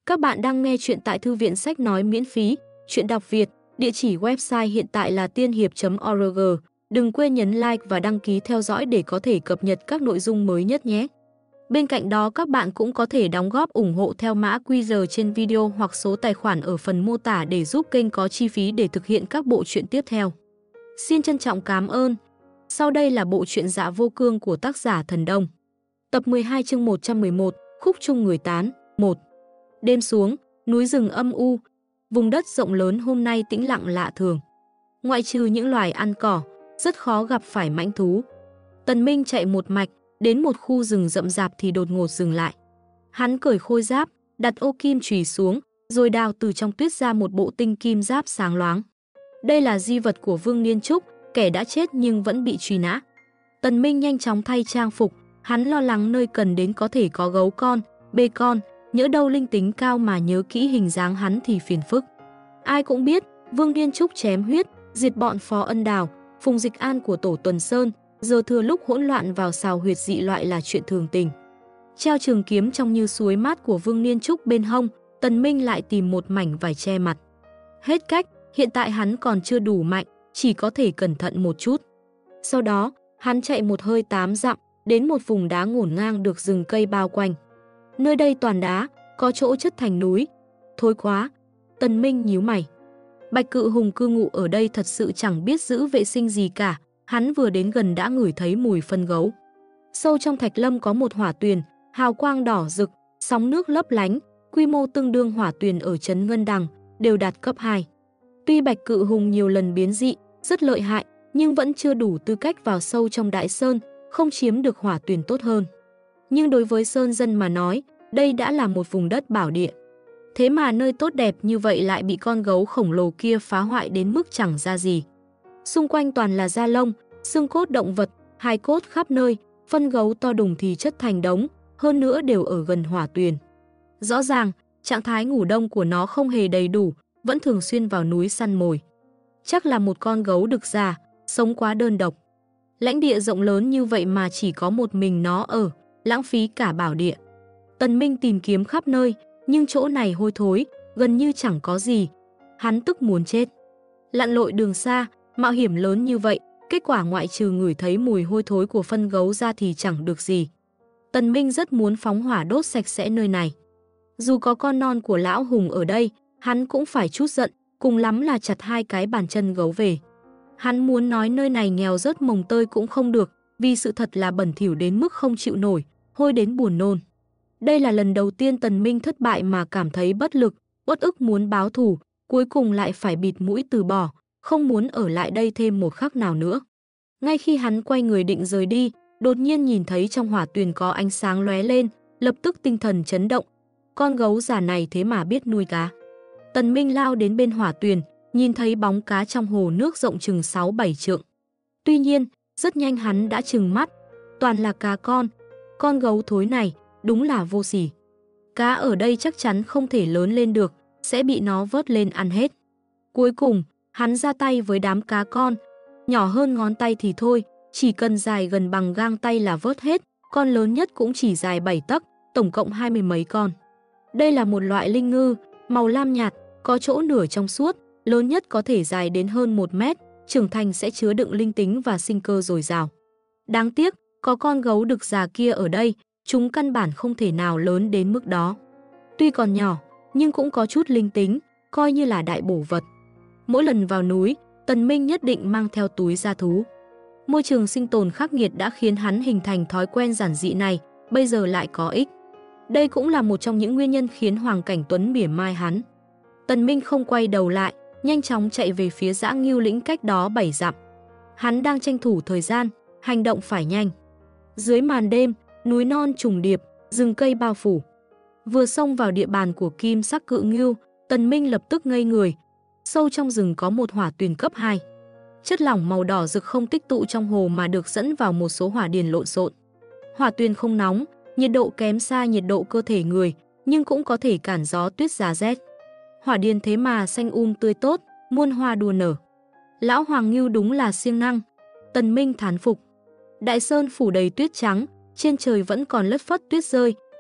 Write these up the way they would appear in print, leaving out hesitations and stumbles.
Các bạn đang nghe chuyện tại Thư viện Sách Nói miễn phí, chuyện đọc Việt, địa chỉ website hiện tại là tiên hiệp.org. Đừng quên nhấn like và đăng ký theo dõi để có thể cập nhật các nội dung mới nhất nhé. Bên cạnh đó các bạn cũng có thể đóng góp ủng hộ theo mã QR trên video hoặc số tài khoản ở phần mô tả để giúp kênh có chi phí để thực hiện các bộ truyện tiếp theo. Xin trân trọng cảm ơn. Sau đây là bộ truyện Dạ Vô Cương của tác giả Thần Đông. Tập 12 chương 111, Khúc Chung Người Tán, 1. Đêm xuống, núi rừng âm u, vùng đất rộng lớn hôm nay tĩnh lặng lạ thường. Ngoại trừ những loài ăn cỏ, rất khó gặp phải mãnh thú. Tần Minh chạy một mạch, đến một khu rừng rậm rạp thì đột ngột dừng lại. Hắn cởi khôi giáp, đặt ô kim chùy xuống, rồi đào từ trong tuyết ra một bộ tinh kim giáp sáng loáng. Đây là di vật của Vương Niên Trúc, kẻ đã chết nhưng vẫn bị truy nã. Tần Minh nhanh chóng thay trang phục, hắn lo lắng nơi cần đến có thể có gấu con, bê con, nhỡ đâu linh tính cao mà nhớ kỹ hình dáng hắn thì phiền phức. Ai cũng biết, Vương Niên Trúc chém huyết, diệt bọn Phó Ân Đào, Phùng Dịch An của Tổ Tuần Sơn, giờ thừa lúc hỗn loạn vào xào huyệt dị loại là chuyện thường tình. Treo trường kiếm trong như suối mát của Vương Niên Trúc bên hông, Tần Minh lại tìm một mảnh vải che mặt. Hết cách, hiện tại hắn còn chưa đủ mạnh, chỉ có thể cẩn thận một chút. Sau đó, hắn chạy một hơi 8 dặm, đến một vùng đá ngổn ngang được rừng cây bao quanh. Nơi đây toàn đá, có chỗ chất thành núi. Thối quá, Tần Minh nhíu mày. Bạch Cự Hùng cư ngụ ở đây thật sự chẳng biết giữ vệ sinh gì cả, hắn vừa đến gần đã ngửi thấy mùi phân gấu. Sâu trong thạch lâm có một hỏa tuyền, hào quang đỏ rực, sóng nước lấp lánh, quy mô tương đương hỏa tuyền ở trấn Ngân Đằng, đều đạt cấp 2. Tuy Bạch Cự Hùng nhiều lần biến dị, rất lợi hại, nhưng vẫn chưa đủ tư cách vào sâu trong Đại Sơn, không chiếm được hỏa tuyền tốt hơn. Nhưng đối với sơn dân mà nói, đây đã là một vùng đất bảo địa. Thế mà nơi tốt đẹp như vậy lại bị con gấu khổng lồ kia phá hoại đến mức chẳng ra gì. Xung quanh toàn là da lông, xương cốt động vật, hài cốt khắp nơi, phân gấu to đùng thì chất thành đống, hơn nữa đều ở gần hỏa tuyền. Rõ ràng, trạng thái ngủ đông của nó không hề đầy đủ, vẫn thường xuyên vào núi săn mồi. Chắc là một con gấu đực già, sống quá đơn độc. Lãnh địa rộng lớn như vậy mà chỉ có một mình nó ở, lãng phí cả bảo địa. Tần Minh tìm kiếm khắp nơi, nhưng chỗ này hôi thối, gần như chẳng có gì. Hắn tức muốn chết. Lặn lội đường xa, mạo hiểm lớn như vậy, kết quả ngoại trừ ngửi thấy mùi hôi thối của phân gấu ra thì chẳng được gì. Tần Minh rất muốn phóng hỏa đốt sạch sẽ nơi này. Dù có con non của lão Hùng ở đây, hắn cũng phải chút giận, cùng lắm là chặt 2 cái bàn chân gấu về. Hắn muốn nói nơi này nghèo rớt mồng tơi cũng không được, vì sự thật là bẩn thỉu đến mức không chịu nổi, hôi đến buồn nôn. Đây là lần đầu tiên Tần Minh thất bại mà cảm thấy bất lực, uất ức muốn báo thù, cuối cùng lại phải bịt mũi từ bỏ, không muốn ở lại đây thêm một khắc nào nữa. Ngay khi hắn quay người định rời đi, đột nhiên nhìn thấy trong hỏa tuyền có ánh sáng lóe lên, lập tức tinh thần chấn động. Con gấu già này thế mà biết nuôi cá. Tần Minh lao đến bên hỏa tuyền, nhìn thấy bóng cá trong hồ nước rộng chừng 6-7 trượng. Tuy nhiên, rất nhanh hắn đã trừng mắt, toàn là cá con gấu thối này, đúng là vô sỉ. Cá ở đây chắc chắn không thể lớn lên được, sẽ bị nó vớt lên ăn hết. Cuối cùng, hắn ra tay với đám cá con, nhỏ hơn ngón tay thì thôi, chỉ cần dài gần bằng gang tay là vớt hết, con lớn nhất cũng chỉ dài 7 tấc, tổng cộng 20 mấy con. Đây là một loại linh ngư, màu lam nhạt, có chỗ nửa trong suốt, lớn nhất có thể dài đến hơn 1 mét, trưởng thành sẽ chứa đựng linh tính và sinh cơ dồi dào. Đáng tiếc, có con gấu đực già kia ở đây, chúng căn bản không thể nào lớn đến mức đó. Tuy còn nhỏ, nhưng cũng có chút linh tính, coi như là đại bổ vật. Mỗi lần vào núi, Tần Minh nhất định mang theo túi gia thú. Môi trường sinh tồn khắc nghiệt đã khiến hắn hình thành thói quen giản dị này, bây giờ lại có ích. Đây cũng là một trong những nguyên nhân khiến Hoàng Cảnh Tuấn mỉa mai hắn. Tần Minh không quay đầu lại, nhanh chóng chạy về phía Dã Ngưu Lĩnh cách đó 7 dặm. Hắn đang tranh thủ thời gian, hành động phải nhanh. Dưới màn đêm, núi non trùng điệp, rừng cây bao phủ. Vừa xông vào địa bàn của Kim Sắc Cự Ngưu, Tần Minh lập tức ngây người. Sâu trong rừng có một hỏa tuyền cấp 2. Chất lỏng màu đỏ rực không tích tụ trong hồ mà được dẫn vào một số hỏa điền lộn xộn. Hỏa tuyền không nóng, nhiệt độ kém xa nhiệt độ cơ thể người, nhưng cũng có thể cản gió tuyết giá rét. Hỏa điền thế mà xanh tươi tốt, muôn hoa đua nở. Lão Hoàng Ngưu đúng là siêng năng. Tần Minh thán phục. Đại sơn phủ đầy tuyết trắng, trên trời vẫn còn lất phất tuyết rơi,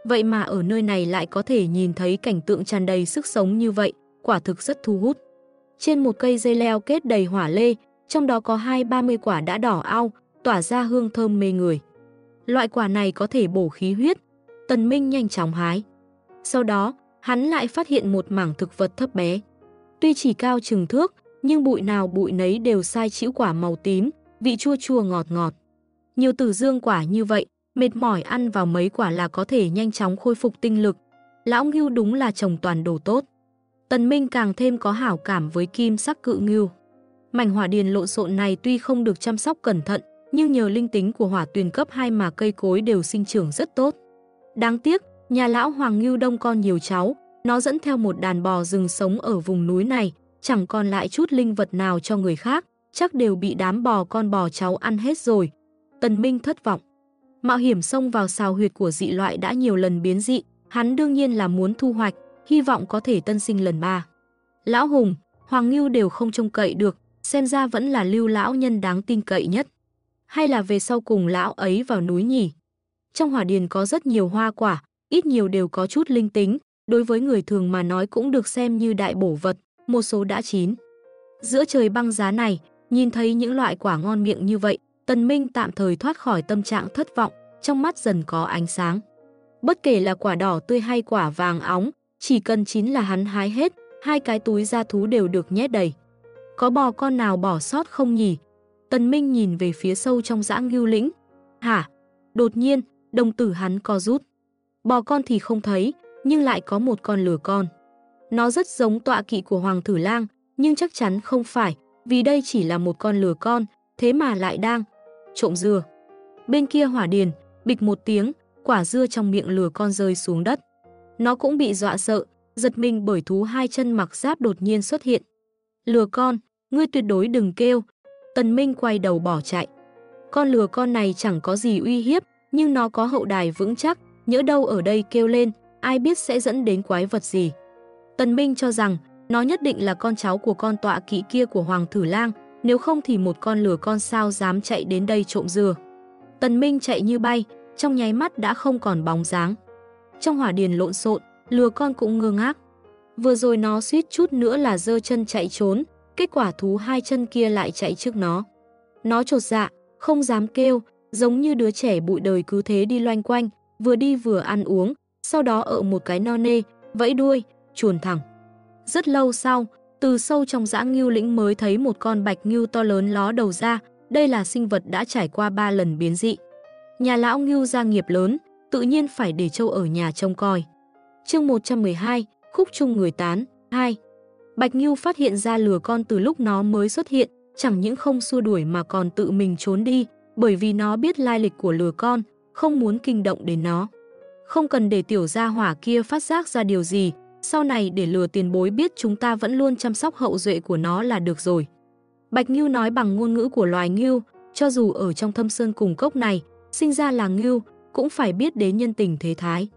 Vậy mà ở nơi này lại có thể nhìn thấy cảnh tượng tràn đầy sức sống như vậy, quả thực rất thu hút. Trên một cây dây leo kết đầy hỏa lê, trong đó có 20-30 quả đã đỏ au, tỏa ra hương thơm mê người. Loại quả này có thể bổ khí huyết. Tần Minh nhanh chóng hái. Sau đó, hắn lại phát hiện một mảng thực vật thấp bé. Tuy chỉ cao chừng thước, nhưng bụi nào bụi nấy đều sai chĩu quả màu tím, vị chua chua ngọt ngọt. Nhiều tử dương quả như vậy, mệt mỏi ăn vào mấy quả là có thể nhanh chóng khôi phục tinh lực. Lão Ngưu đúng là trồng toàn đồ tốt. Tần Minh càng thêm có hảo cảm với kim sắc cự ngưu. Mảnh hỏa điền lộn xộn này tuy không được chăm sóc cẩn thận, nhưng nhờ linh tính của hỏa tuyền cấp 2 mà cây cối đều sinh trưởng rất tốt. Đáng tiếc, nhà lão Hoàng Ngưu đông con nhiều cháu, nó dẫn theo một đàn bò rừng sống ở vùng núi này, chẳng còn lại chút linh vật nào cho người khác, chắc đều bị đám bò con bò cháu ăn hết rồi. Tần Minh thất vọng. Mạo hiểm xông vào sào huyệt của dị loại đã nhiều lần biến dị, hắn đương nhiên là muốn thu hoạch, hy vọng có thể tân sinh lần 3. Lão Hùng, Hoàng Ngưu đều không trông cậy được, xem ra vẫn là Lưu lão nhân đáng tin cậy nhất. Hay là về sau cùng lão ấy vào núi nhỉ? Trong hỏa điền có rất nhiều hoa quả, ít nhiều đều có chút linh tính, đối với người thường mà nói cũng được xem như đại bổ vật, một số đã chín. Giữa trời băng giá này, nhìn thấy những loại quả ngon miệng như vậy, Tần Minh tạm thời thoát khỏi tâm trạng thất vọng, trong mắt dần có ánh sáng. Bất kể là quả đỏ tươi hay quả vàng óng, chỉ cần chín là hắn hái hết, 2 cái túi gia thú đều được nhét đầy. Có bò con nào bỏ sót không nhỉ? Tần Minh nhìn về phía sâu trong dã Ngưu lĩnh. Hả? Đột nhiên, đồng tử hắn co rút. Bò con thì không thấy, nhưng lại có một con lừa con. Nó rất giống tọa kỵ của Hoàng Thử Lang, nhưng chắc chắn không phải, vì đây chỉ là một con lừa con, thế mà lại đang trộm dưa. Bên kia hỏa điền, bịch một tiếng, quả dưa trong miệng lừa con rơi xuống đất. Nó cũng bị dọa sợ, giật mình bởi thú 2 chân mặc giáp đột nhiên xuất hiện. Lừa con, ngươi tuyệt đối đừng kêu. Tần Minh quay đầu bỏ chạy. Con lừa con này chẳng có gì uy hiếp, nhưng nó có hậu đài vững chắc, nhỡ đâu ở đây kêu lên, ai biết sẽ dẫn đến quái vật gì. Tần Minh cho rằng nó nhất định là con cháu của con tọa kỵ kia của Hoàng Thử Lang, nếu không thì một con lừa con sao dám chạy đến đây trộm dừa. Tần Minh chạy như bay, trong nháy mắt đã không còn bóng dáng. Trong hỏa điền lộn xộn, lừa con cũng ngơ ngác. Vừa rồi nó suýt chút nữa là giơ chân chạy trốn, kết quả thú 2 chân kia lại chạy trước nó. Nó chột dạ, không dám kêu, giống như đứa trẻ bụi đời cứ thế đi loanh quanh, vừa đi vừa ăn uống, sau đó ợ một cái no nê, vẫy đuôi, chuồn thẳng. Rất lâu sau, từ sâu trong dã Ngưu lĩnh mới thấy một con bạch ngưu to lớn ló đầu ra, đây là sinh vật đã trải qua 3 lần biến dị. Nhà lão Ngưu gia nghiệp lớn, tự nhiên phải để trâu ở nhà trông coi. Chương 112, khúc chung người tán, 2. Bạch Ngưu phát hiện ra lừa con từ lúc nó mới xuất hiện, chẳng những không xua đuổi mà còn tự mình trốn đi, bởi vì nó biết lai lịch của lừa con, không muốn kinh động đến nó. Không cần để tiểu gia hỏa kia phát giác ra điều gì, sau này để lừa tiền bối biết chúng ta vẫn luôn chăm sóc hậu duệ của nó là được rồi. Bạch Ngưu nói bằng ngôn ngữ của loài ngưu, cho dù ở trong thâm sơn cùng cốc này, sinh ra là ngưu, cũng phải biết đến nhân tình thế thái.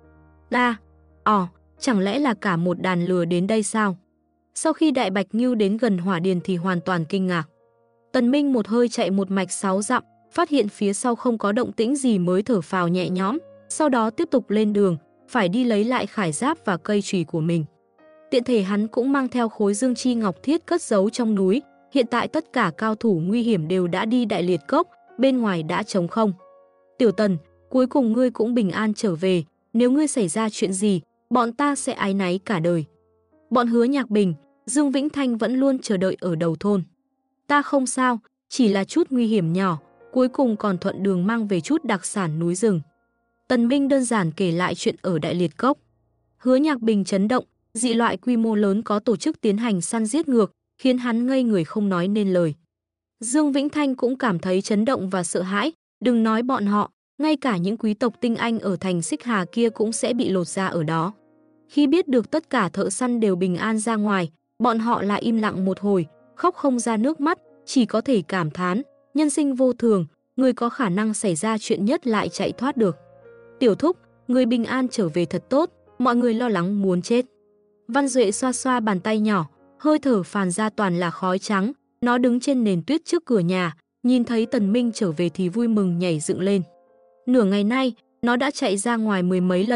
Chẳng lẽ là cả một đàn lừa đến đây sao? Sau khi đại bạch ngưu đến gần hỏa điền thì hoàn toàn kinh ngạc. Tần Minh một hơi chạy một mạch 6 dặm, phát hiện phía sau không có động tĩnh gì mới thở phào nhẹ nhõm, sau đó tiếp tục lên đường, phải đi lấy lại khải giáp và cây chùy của mình. Tiện thể hắn cũng mang theo khối dương chi ngọc thiết cất giấu trong núi, hiện tại tất cả cao thủ nguy hiểm đều đã đi Đại Liệt Cốc, bên ngoài đã trống không. Tiểu Tần, cuối cùng ngươi cũng bình an trở về, nếu ngươi xảy ra chuyện gì, bọn ta sẽ áy náy cả đời. Bọn Hứa Nhạc Bình, Dương Vĩnh Thanh vẫn luôn chờ đợi ở đầu thôn. Ta không sao, chỉ là chút nguy hiểm nhỏ, cuối cùng còn thuận đường mang về chút đặc sản núi rừng. Tần Minh đơn giản kể lại chuyện ở Đại Liệt Cốc. Hứa Nhạc Bình chấn động, dị loại quy mô lớn có tổ chức tiến hành săn giết ngược, khiến hắn ngây người không nói nên lời. Dương Vĩnh Thanh cũng cảm thấy chấn động và sợ hãi, đừng nói bọn họ, ngay cả những quý tộc tinh anh ở thành Xích Hà kia cũng sẽ bị lột da ở đó. Khi biết được tất cả thợ săn đều bình an ra ngoài, bọn họ lại im lặng một hồi, khóc không ra nước mắt, chỉ có thể cảm thán, nhân sinh vô thường, người có khả năng xảy ra chuyện nhất lại chạy thoát được. Tiểu Thúc, người bình an trở về thật tốt, mọi người lo lắng muốn chết. Văn Duệ xoa xoa bàn tay nhỏ, hơi thở phàn ra toàn là khói trắng, nó đứng trên nền tuyết trước cửa nhà, nhìn thấy Tần Minh trở về thì vui mừng nhảy dựng lên. Nửa ngày nay, nó đã chạy ra ngoài 10 mấy lần,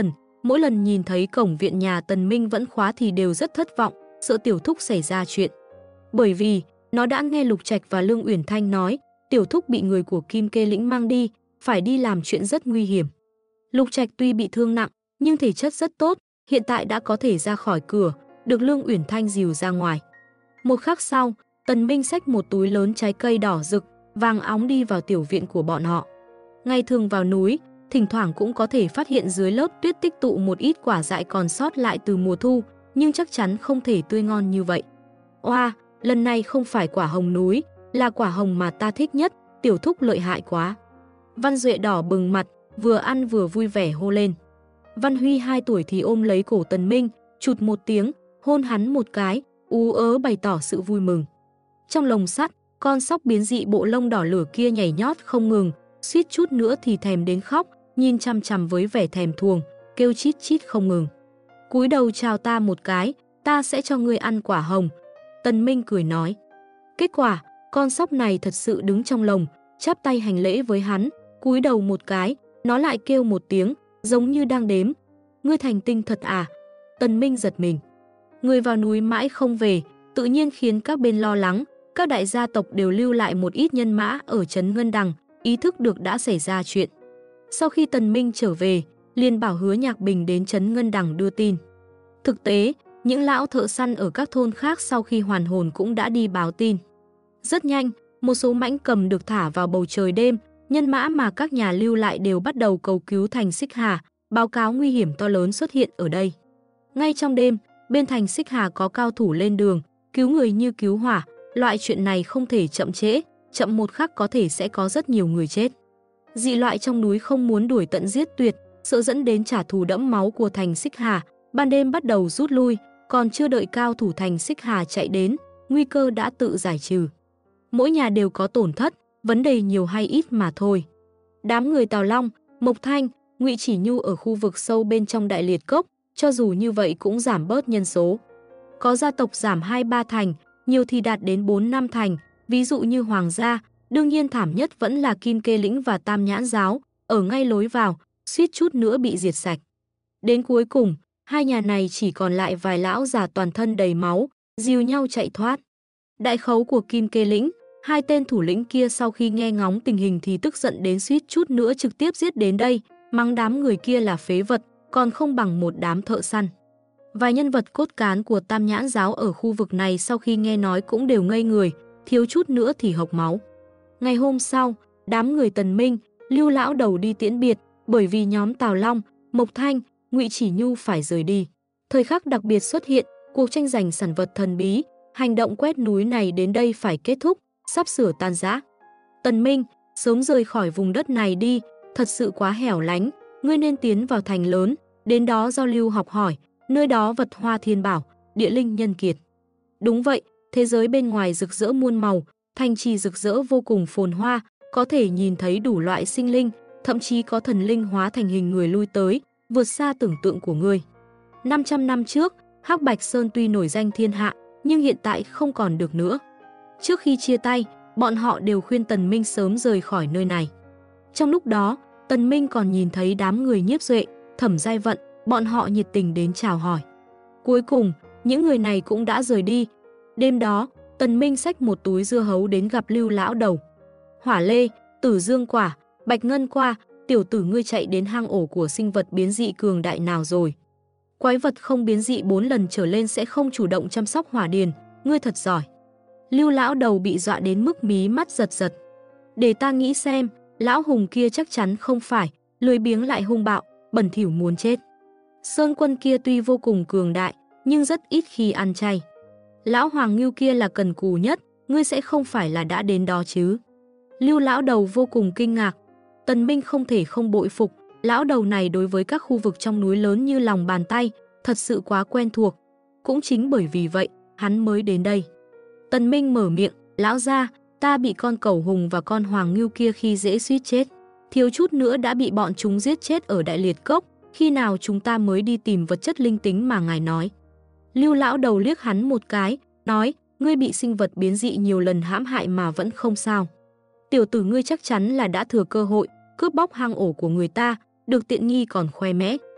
Mỗi lần nhìn thấy cổng viện nhà Tần Minh vẫn khóa thì đều rất thất vọng, sợ Tiểu Thúc xảy ra chuyện. Bởi vì, nó đã nghe Lục Trạch và Lương Uyển Thanh nói, Tiểu Thúc bị người của Kim Kê Lĩnh mang đi, phải đi làm chuyện rất nguy hiểm. Lục Trạch tuy bị thương nặng, nhưng thể chất rất tốt, hiện tại đã có thể ra khỏi cửa, được Lương Uyển Thanh dìu ra ngoài. Một khắc sau, Tần Minh xách một túi lớn trái cây đỏ rực, vàng óng đi vào tiểu viện của bọn họ. Ngày thường vào núi, thỉnh thoảng cũng có thể phát hiện dưới lớp tuyết tích tụ một ít quả dại còn sót lại từ mùa thu, nhưng chắc chắn không thể tươi ngon như vậy. Oa, lần này không phải quả hồng núi, là quả hồng mà ta thích nhất, Tiểu Thúc lợi hại quá. Văn Duệ đỏ bừng mặt, vừa ăn vừa vui vẻ hô lên. Văn Huy 2 tuổi thì ôm lấy cổ Tần Minh, chụt một tiếng, hôn hắn một cái, ú ớ bày tỏ sự vui mừng. Trong lồng sắt, con sóc biến dị bộ lông đỏ lửa kia nhảy nhót không ngừng, suýt chút nữa thì thèm đến khóc, nhìn chằm chằm với vẻ thèm thuồng, kêu chít chít không ngừng. Cúi đầu chào ta một cái, ta sẽ cho ngươi ăn quả hồng. Tần Minh cười nói. Kết quả, con sóc này thật sự đứng trong lồng, chắp tay hành lễ với hắn, cúi đầu một cái, nó lại kêu một tiếng, giống như đang đếm. Ngươi thành tinh thật à? Tần Minh giật mình. Người vào núi mãi không về, tự nhiên khiến các bên lo lắng, các đại gia tộc đều lưu lại một ít nhân mã ở trấn Ngân Đằng, ý thức được đã xảy ra chuyện. Sau khi Tần Minh trở về, liền bảo Hứa Nhạc Bình đến trấn Ngân Đằng đưa tin. Thực tế, những lão thợ săn ở các thôn khác sau khi hoàn hồn cũng đã đi báo tin. Rất nhanh, một số mãnh cầm được thả vào bầu trời đêm, nhân mã mà các nhà lưu lại đều bắt đầu cầu cứu thành Xích Hà, báo cáo nguy hiểm to lớn xuất hiện ở đây. Ngay trong đêm, bên thành Xích Hà có cao thủ lên đường, cứu người như cứu hỏa, loại chuyện này không thể chậm trễ, chậm một khắc có thể sẽ có rất nhiều người chết. Dị loại trong núi không muốn đuổi tận giết tuyệt, sợ dẫn đến trả thù đẫm máu của thành Xích Hà, ban đêm bắt đầu rút lui, còn chưa đợi cao thủ thành Xích Hà chạy đến, nguy cơ đã tự giải trừ. Mỗi nhà đều có tổn thất, vấn đề nhiều hay ít mà thôi. Đám người Tào Long, Mộc Thanh, Ngụy Chỉ Nhu ở khu vực sâu bên trong Đại Liệt Cốc, cho dù như vậy cũng giảm bớt nhân số. Có gia tộc giảm 2-3 thành, nhiều thì đạt đến 4-5 thành, ví dụ như Hoàng gia, đương nhiên thảm nhất vẫn là Kim Kê Lĩnh và Tam Nhãn Giáo, ở ngay lối vào, suýt chút nữa bị diệt sạch. Đến cuối cùng, hai nhà này chỉ còn lại vài lão già toàn thân đầy máu, dìu nhau chạy thoát. Đại khấu của Kim Kê Lĩnh, hai tên thủ lĩnh kia sau khi nghe ngóng tình hình thì tức giận đến suýt chút nữa trực tiếp giết đến đây, mắng đám người kia là phế vật, còn không bằng một đám thợ săn. Vài nhân vật cốt cán của Tam Nhãn Giáo ở khu vực này sau khi nghe nói cũng đều ngây người, thiếu chút nữa thì hộc máu. Ngày hôm sau, đám người Tần Minh, Lưu lão đầu đi tiễn biệt, bởi vì nhóm Tào Long, Mộc Thanh, Ngụy Chỉ Nhu phải rời đi. Thời khắc đặc biệt xuất hiện, cuộc tranh giành sản vật thần bí, hành động quét núi này đến đây phải kết thúc, sắp sửa tan rã. Tần Minh, sớm rời khỏi vùng đất này đi, thật sự quá hẻo lánh, ngươi nên tiến vào thành lớn, đến đó giao lưu học hỏi, nơi đó vật hoa thiên bảo, địa linh nhân kiệt. Đúng vậy, thế giới bên ngoài rực rỡ muôn màu, thành trì rực rỡ vô cùng phồn hoa, có thể nhìn thấy đủ loại sinh linh, thậm chí có thần linh hóa thành hình người lui tới, vượt xa tưởng tượng của ngươi. 500 năm trước, Hắc Bạch Sơn tuy nổi danh thiên hạ, nhưng hiện tại không còn được nữa. Trước khi chia tay, bọn họ đều khuyên Tần Minh sớm rời khỏi nơi này. Trong lúc đó, Tần Minh còn nhìn thấy đám người Nhiếp Duệ, Thẩm Giai Vận, bọn họ nhiệt tình đến chào hỏi. Cuối cùng, những người này cũng đã rời đi. Đêm đó, Tần Minh xách một túi dưa hấu đến gặp Lưu lão đầu. Hỏa lê, tử dương quả, bạch ngân qua, tiểu tử ngươi chạy đến hang ổ của sinh vật biến dị cường đại nào rồi? Quái vật không biến dị 4 lần trở lên sẽ không chủ động chăm sóc hỏa điền, ngươi thật giỏi. Lưu lão đầu bị dọa đến mức mí mắt giật giật. Để ta nghĩ xem, lão hùng kia chắc chắn không phải, lười biếng lại hung bạo, bẩn thỉu muốn chết. Sơn quân kia tuy vô cùng cường đại, nhưng rất ít khi ăn chay. Lão Hoàng Ngưu kia là cần cù nhất, ngươi sẽ không phải là đã đến đó chứ? Lưu lão đầu vô cùng kinh ngạc. Tần Minh không thể không bội phục, lão đầu này đối với các khu vực trong núi lớn như lòng bàn tay, thật sự quá quen thuộc. Cũng chính bởi vì vậy, hắn mới đến đây. Tần Minh mở miệng, lão gia, ta bị con cẩu hùng và con Hoàng Ngưu kia khi dễ suýt chết. Thiếu chút nữa đã bị bọn chúng giết chết ở Đại Liệt Cốc, khi nào chúng ta mới đi tìm vật chất linh tính mà ngài nói. Lưu lão đầu liếc hắn một cái, nói, ngươi bị sinh vật biến dị nhiều lần hãm hại mà vẫn không sao. Tiểu tử ngươi chắc chắn là đã thừa cơ hội, cướp bóc hang ổ của người ta, được tiện nghi còn khoe mẽ.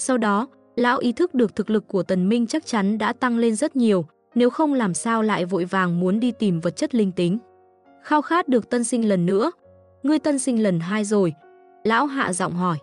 Sau đó, lão ý thức được thực lực của Tần Minh chắc chắn đã tăng lên rất nhiều, nếu không làm sao lại vội vàng muốn đi tìm vật chất linh tính. Khao khát được tân sinh lần nữa. Ngươi tân sinh lần 2 rồi. Lão hạ giọng hỏi.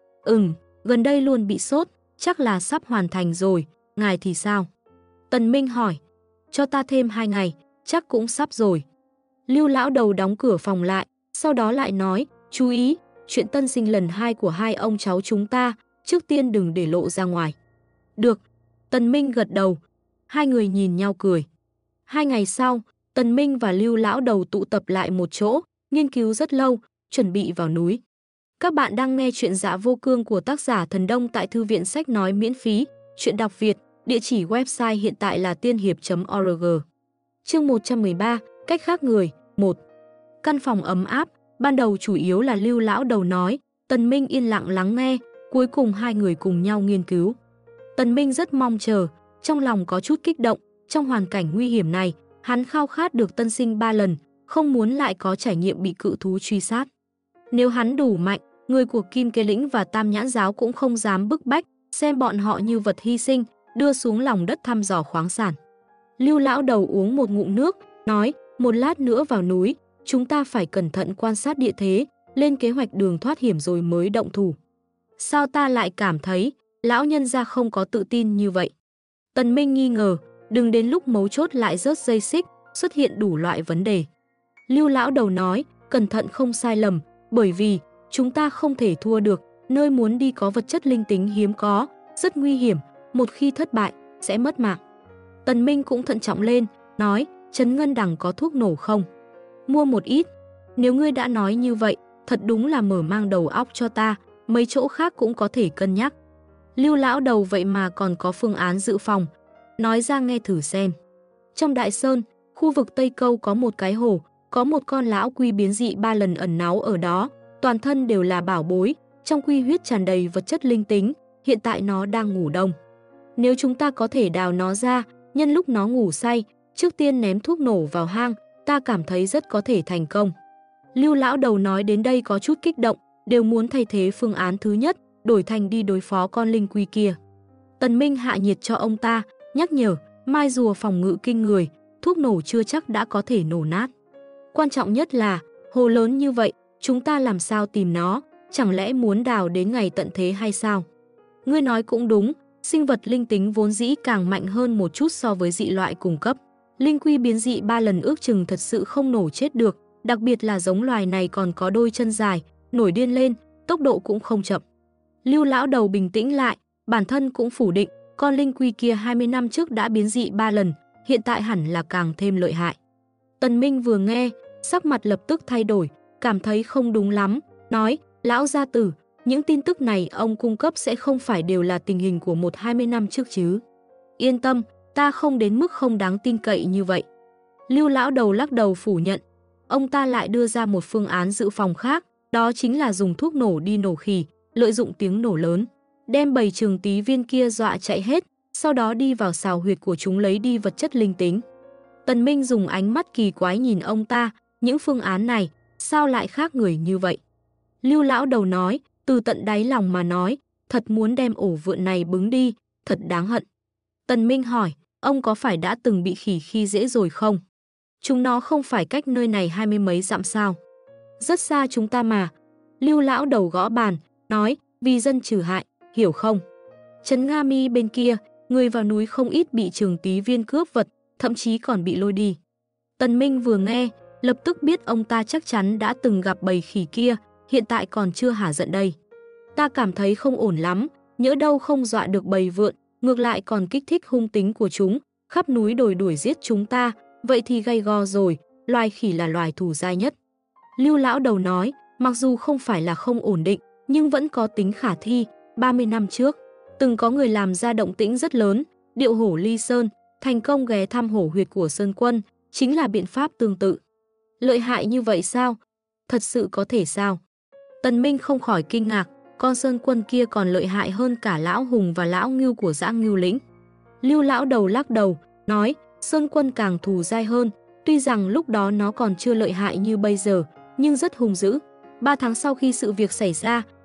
Gần đây luôn bị sốt, chắc là sắp hoàn thành rồi, ngài thì sao? Tần Minh hỏi. Cho ta thêm 2 ngày, chắc cũng sắp rồi. Lưu lão đầu đóng cửa phòng lại, sau đó lại nói, chú ý, chuyện tân sinh lần 2 của hai ông cháu chúng ta, trước tiên đừng để lộ ra ngoài. Được, Tần Minh gật đầu. Hai người nhìn nhau cười. 2 ngày sau, Tần Minh và Lưu lão đầu tụ tập lại một chỗ, nghiên cứu rất lâu, chuẩn bị vào núi. Các bạn đang nghe chuyện Dạ Vô Cương của tác giả Thần Đông tại thư viện sách nói miễn phí, chuyện đọc Việt, địa chỉ website hiện tại là tiên hiệp.org. Chương 113, cách khác người, 1. Căn phòng ấm áp, ban đầu chủ yếu là Lưu lão đầu nói, Tần Minh yên lặng lắng nghe, cuối cùng hai người cùng nhau nghiên cứu. Tần Minh rất mong chờ, trong lòng có chút kích động, trong hoàn cảnh nguy hiểm này, hắn khao khát được tân sinh 3 lần, không muốn lại có trải nghiệm bị cự thú truy sát. Nếu hắn đủ mạnh, người của Kim Kế Lĩnh và Tam Nhãn Giáo cũng không dám bức bách, xem bọn họ như vật hy sinh, đưa xuống lòng đất thăm dò khoáng sản. Lưu lão đầu uống một ngụm nước, nói, một lát nữa vào núi, chúng ta phải cẩn thận quan sát địa thế, lên kế hoạch đường thoát hiểm rồi mới động thủ. Sao ta lại cảm thấy, lão nhân gia không có tự tin như vậy? Tần Minh nghi ngờ, đừng đến lúc mấu chốt lại rớt dây xích, xuất hiện đủ loại vấn đề. Lưu lão đầu nói, cẩn thận không sai lầm, bởi vì chúng ta không thể thua được, nơi muốn đi có vật chất linh tính hiếm có, rất nguy hiểm, một khi thất bại, sẽ mất mạng. Tần Minh cũng thận trọng lên, nói, Trấn Ngân Đằng có thuốc nổ không? Mua một ít. Nếu ngươi đã nói như vậy, thật đúng là mở mang đầu óc cho ta, mấy chỗ khác cũng có thể cân nhắc. Lưu lão đầu vậy mà còn có phương án dự phòng. Nói ra nghe thử xem. Trong Đại Sơn, khu vực Tây Câu có một cái hồ, có một con lão quy biến dị 3 lần ẩn náu ở đó, toàn thân đều là bảo bối, trong quy huyết tràn đầy vật chất linh tính, hiện tại nó đang ngủ đông. Nếu chúng ta có thể đào nó ra, nhân lúc nó ngủ say, trước tiên ném thuốc nổ vào hang, ta cảm thấy rất có thể thành công. Lưu lão đầu nói đến đây có chút kích động, đều muốn thay thế phương án thứ nhất, đổi thành đi đối phó con linh quy kia. Tần Minh hạ nhiệt cho ông ta, nhắc nhở, mai rùa phòng ngự kinh người, thuốc nổ chưa chắc đã có thể nổ nát. Quan trọng nhất là, hồ lớn như vậy, chúng ta làm sao tìm nó, chẳng lẽ muốn đào đến ngày tận thế hay sao? Ngươi nói cũng đúng, sinh vật linh tính vốn dĩ càng mạnh hơn một chút so với dị loại cùng cấp. Linh quy biến dị 3 lần ước chừng thật sự không nổ chết được, đặc biệt là giống loài này còn có đôi chân dài, nổi điên lên, tốc độ cũng không chậm. Lưu lão đầu bình tĩnh lại, bản thân cũng phủ định, con linh quy kia 20 năm trước đã biến dị 3 lần, hiện tại hẳn là càng thêm lợi hại. Tần Minh vừa nghe, sắc mặt lập tức thay đổi, cảm thấy không đúng lắm, nói, lão gia tử, những tin tức này ông cung cấp sẽ không phải đều là tình hình của 20 năm trước chứ. Yên tâm, ta không đến mức không đáng tin cậy như vậy. Lưu lão đầu lắc đầu phủ nhận, ông ta lại đưa ra một phương án dự phòng khác, đó chính là dùng thuốc nổ đi nổ khỉ, lợi dụng tiếng nổ lớn, đem bầy trường tí viên kia dọa chạy hết, sau đó đi vào sào huyệt của chúng lấy đi vật chất linh tính. Tần Minh dùng ánh mắt kỳ quái nhìn ông ta, những phương án này, sao lại khác người như vậy? Lưu lão đầu nói, từ tận đáy lòng mà nói, thật muốn đem ổ vượn này bứng đi, thật đáng hận. Tần Minh hỏi, ông có phải đã từng bị khỉ khi dễ rồi không? Chúng nó không phải cách nơi này 20 mấy dặm sao? Rất xa chúng ta mà. Lưu lão đầu gõ bàn, nói, vì dân trừ hại, hiểu không? Trấn Nga Mi bên kia, người vào núi không ít bị trường tí viên cướp vật, thậm chí còn bị lôi đi. Tần Minh vừa nghe, lập tức biết ông ta chắc chắn đã từng gặp bầy khỉ kia, hiện tại còn chưa hả giận đây. Ta cảm thấy không ổn lắm, nhỡ đâu không dọa được bầy vượn, ngược lại còn kích thích hung tính của chúng, khắp núi đồi đuổi giết chúng ta, vậy thì gay go rồi, loài khỉ là loài thù dai nhất. Lưu lão đầu nói, mặc dù không phải là không ổn định, nhưng vẫn có tính khả thi. 30 năm trước, từng có người làm ra động tĩnh rất lớn, điệu hổ ly sơn, thành công ghé thăm hổ huyệt của Sơn Quân, chính là biện pháp tương tự. Lợi hại như vậy sao? Thật sự có thể sao? Tần Minh không khỏi kinh ngạc, con Sơn Quân kia còn lợi hại hơn cả lão Hùng và lão Ngưu của Dã Ngưu Lĩnh. Lưu lão đầu lắc đầu, nói, Sơn Quân càng thù dai hơn, tuy rằng lúc đó nó còn chưa lợi hại như bây giờ, nhưng rất hung dữ. 3 tháng sau khi sự việc xảy ra,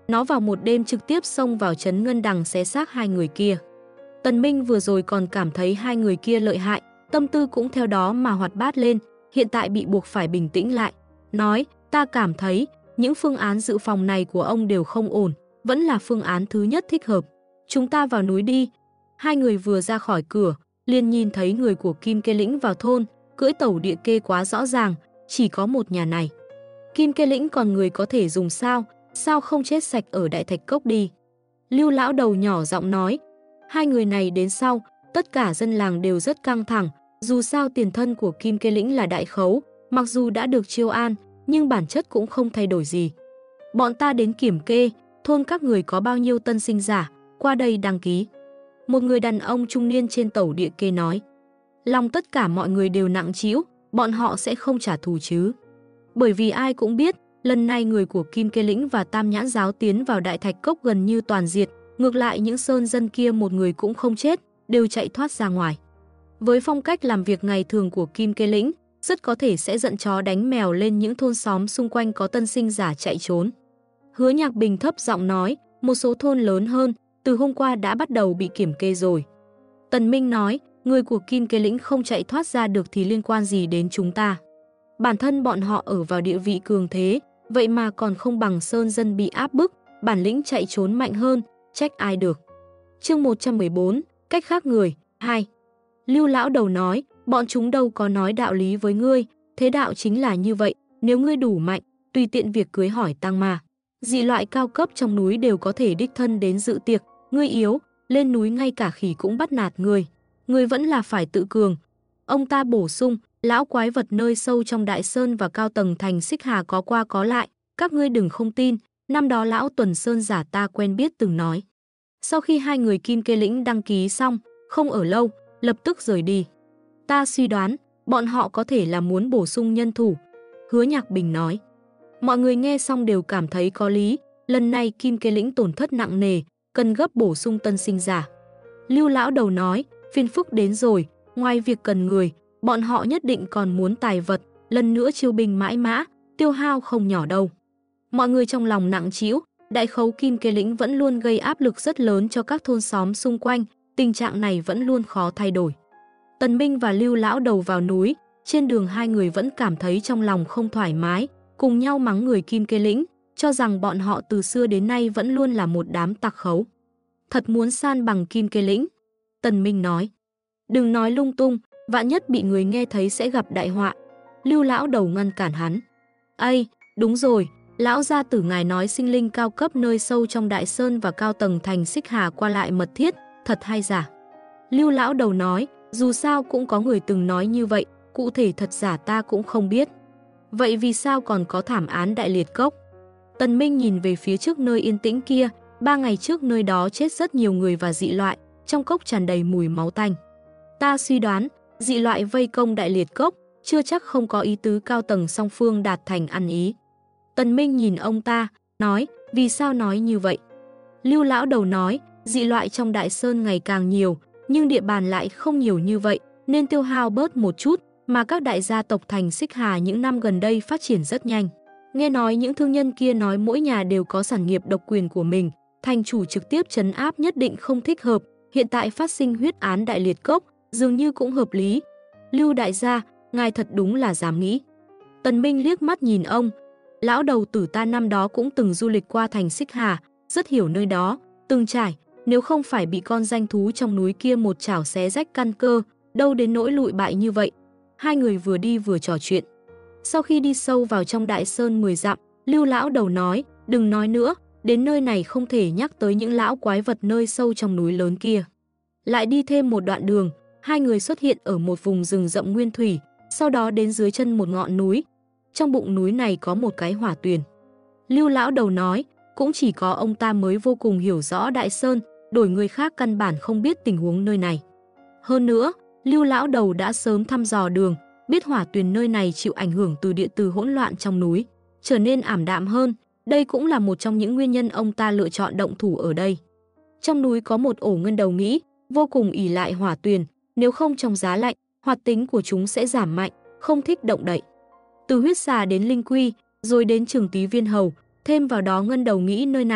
Nó vào một đêm trực tiếp xông vào trấn Ngân Đằng xé xác hai người kia. Tần Minh vừa rồi còn cảm thấy hai người kia lợi hại, tâm tư cũng theo đó mà hoạt bát lên, hiện tại bị buộc phải bình tĩnh lại. Nói, ta cảm thấy, những phương án dự phòng này của ông đều không ổn, vẫn là phương án thứ nhất thích hợp. Chúng ta vào núi đi. Hai người vừa ra khỏi cửa, liền nhìn thấy người của Kim Kê Lĩnh vào thôn, cưỡi tẩu địa kê quá rõ ràng, chỉ có một nhà này. Kim Kê Lĩnh còn người có thể dùng sao không chết sạch ở Đại Thạch Cốc đi. Lưu lão đầu nhỏ giọng nói, hai người này đến sau, tất cả dân làng đều rất căng thẳng, dù sao tiền thân của Kim Kê Lĩnh là đại khấu, mặc dù đã được chiêu an, nhưng bản chất cũng không thay đổi gì. Bọn ta đến kiểm kê, thôn các người có bao nhiêu tân sinh giả, qua đây đăng ký. Một người đàn ông trung niên trên tẩu địa kê nói. Lòng tất cả mọi người đều nặng trĩu, bọn họ sẽ không trả thù chứ. Bởi vì ai cũng biết, lần này người của Kim Kê Lĩnh và Tam Nhãn Giáo tiến vào Đại Thạch Cốc gần như toàn diệt, ngược lại những sơn dân kia một người cũng không chết, đều chạy thoát ra ngoài. Với phong cách làm việc ngày thường của Kim Kê Lĩnh, rất có thể sẽ giận chó đánh mèo lên những thôn xóm xung quanh có tân sinh giả chạy trốn. Hứa Nhạc Bình thấp giọng nói, một số thôn lớn hơn, từ hôm qua đã bắt đầu bị kiểm kê rồi. Tần Minh nói, người của Kim Kê Lĩnh không chạy thoát ra được thì liên quan gì đến chúng ta. Bản thân bọn họ ở vào địa vị cường thế, vậy mà còn không bằng sơn dân bị áp bức, bản lĩnh chạy trốn mạnh hơn, trách ai được. Chương 114, cách khác người, 2. Lưu lão đầu nói, bọn chúng đâu có nói đạo lý với ngươi, thế đạo chính là như vậy, nếu ngươi đủ mạnh, tùy tiện việc cưới hỏi tăng mà. Dị loại cao cấp trong núi đều có thể đích thân đến dự tiệc, ngươi yếu, lên núi ngay cả khỉ cũng bắt nạt ngươi. Ngươi vẫn là phải tự cường. Ông ta bổ sung, lão quái vật nơi sâu trong Đại Sơn và cao tầng thành Xích Hà có qua có lại, các ngươi đừng không tin, năm đó lão Tuần Sơn giả ta quen biết từng nói. Sau khi hai người Kim Kê Lĩnh đăng ký xong, không ở lâu, lập tức rời đi. Ta suy đoán, bọn họ có thể là muốn bổ sung nhân thủ. Hứa Nhạc Bình nói. Mọi người nghe xong đều cảm thấy có lý, lần này Kim Kê Lĩnh tổn thất nặng nề, cần gấp bổ sung tân sinh giả. Lưu lão đầu nói, phiền phức đến rồi, ngoài việc cần người, bọn họ nhất định còn muốn tài vật, lần nữa chiêu binh mãi mã, tiêu hao không nhỏ đâu. Mọi người trong lòng nặng trĩu, đại khấu Kim Kê Lĩnh vẫn luôn gây áp lực rất lớn cho các thôn xóm xung quanh, tình trạng này vẫn luôn khó thay đổi. Tần Minh và Lưu lão đầu vào núi, trên đường hai người vẫn cảm thấy trong lòng không thoải mái, cùng nhau mắng người Kim Kê Lĩnh, cho rằng bọn họ từ xưa đến nay vẫn luôn là một đám tặc khấu. Thật muốn san bằng Kim Kê Lĩnh. Tần Minh nói, đừng nói lung tung, vạn nhất bị người nghe thấy sẽ gặp đại họa. Lưu lão đầu ngăn cản hắn. Ây, đúng rồi, lão gia tử ngài nói sinh linh cao cấp nơi sâu trong Đại Sơn và cao tầng thành Xích Hà qua lại mật thiết, thật hay giả? Lưu lão đầu nói, dù sao cũng có người từng nói như vậy, cụ thể thật giả ta cũng không biết. Vậy vì sao còn có thảm án Đại Liệt Cốc? Tần Minh nhìn về phía trước nơi yên tĩnh kia, 3 ngày trước nơi đó chết rất nhiều người và dị loại, trong cốc tràn đầy mùi máu tanh. Ta suy đoán, dị loại vây công Đại Liệt Cốc, chưa chắc không có ý tứ cao tầng song phương đạt thành ăn ý. Tần Minh nhìn ông ta, nói, vì sao nói như vậy? Lưu lão đầu nói, dị loại trong Đại Sơn ngày càng nhiều, nhưng địa bàn lại không nhiều như vậy, nên tiêu hao bớt một chút, mà các đại gia tộc thành Xích Hà những năm gần đây phát triển rất nhanh. Nghe nói những thương nhân kia nói mỗi nhà đều có sản nghiệp độc quyền của mình, thành chủ trực tiếp trấn áp nhất định không thích hợp, hiện tại phát sinh huyết án Đại Liệt Cốc, dường như cũng hợp lý. Lưu đại gia, ngài thật đúng là dám nghĩ. Tần Minh liếc mắt nhìn ông, lão đầu tử ta năm đó cũng từng du lịch qua thành Xích Hà, rất hiểu nơi đó, từng trải, nếu không phải bị con danh thú trong núi kia một chảo xé rách căn cơ, đâu đến nỗi lụi bại như vậy. Hai người vừa đi vừa trò chuyện. Sau khi đi sâu vào trong Đại Sơn 10 dặm, Lưu lão đầu nói, đừng nói nữa, đến nơi này không thể nhắc tới những lão quái vật nơi sâu trong núi lớn kia. Lại đi thêm một đoạn đường, hai người xuất hiện ở một vùng rừng rậm nguyên thủy, sau đó đến dưới chân một ngọn núi. Trong bụng núi này có một cái hỏa tuyền. Lưu lão đầu nói, cũng chỉ có ông ta mới vô cùng hiểu rõ Đại Sơn, đổi người khác căn bản không biết tình huống nơi này. Hơn nữa, Lưu lão đầu đã sớm thăm dò đường, biết hỏa tuyền nơi này chịu ảnh hưởng từ địa từ hỗn loạn trong núi, trở nên ảm đạm hơn, đây cũng là một trong những nguyên nhân ông ta lựa chọn động thủ ở đây. Trong núi có một ổ ngân đầu nghĩ, vô cùng ỷ lại hỏa tuyền, nếu không trong giá lạnh, hoạt tính của chúng sẽ giảm mạnh, không thích động đậy. Từ huyết xà đến linh quy, rồi đến trường tí viên hầu, thêm vào đó ngân đầu nghĩ nơi này,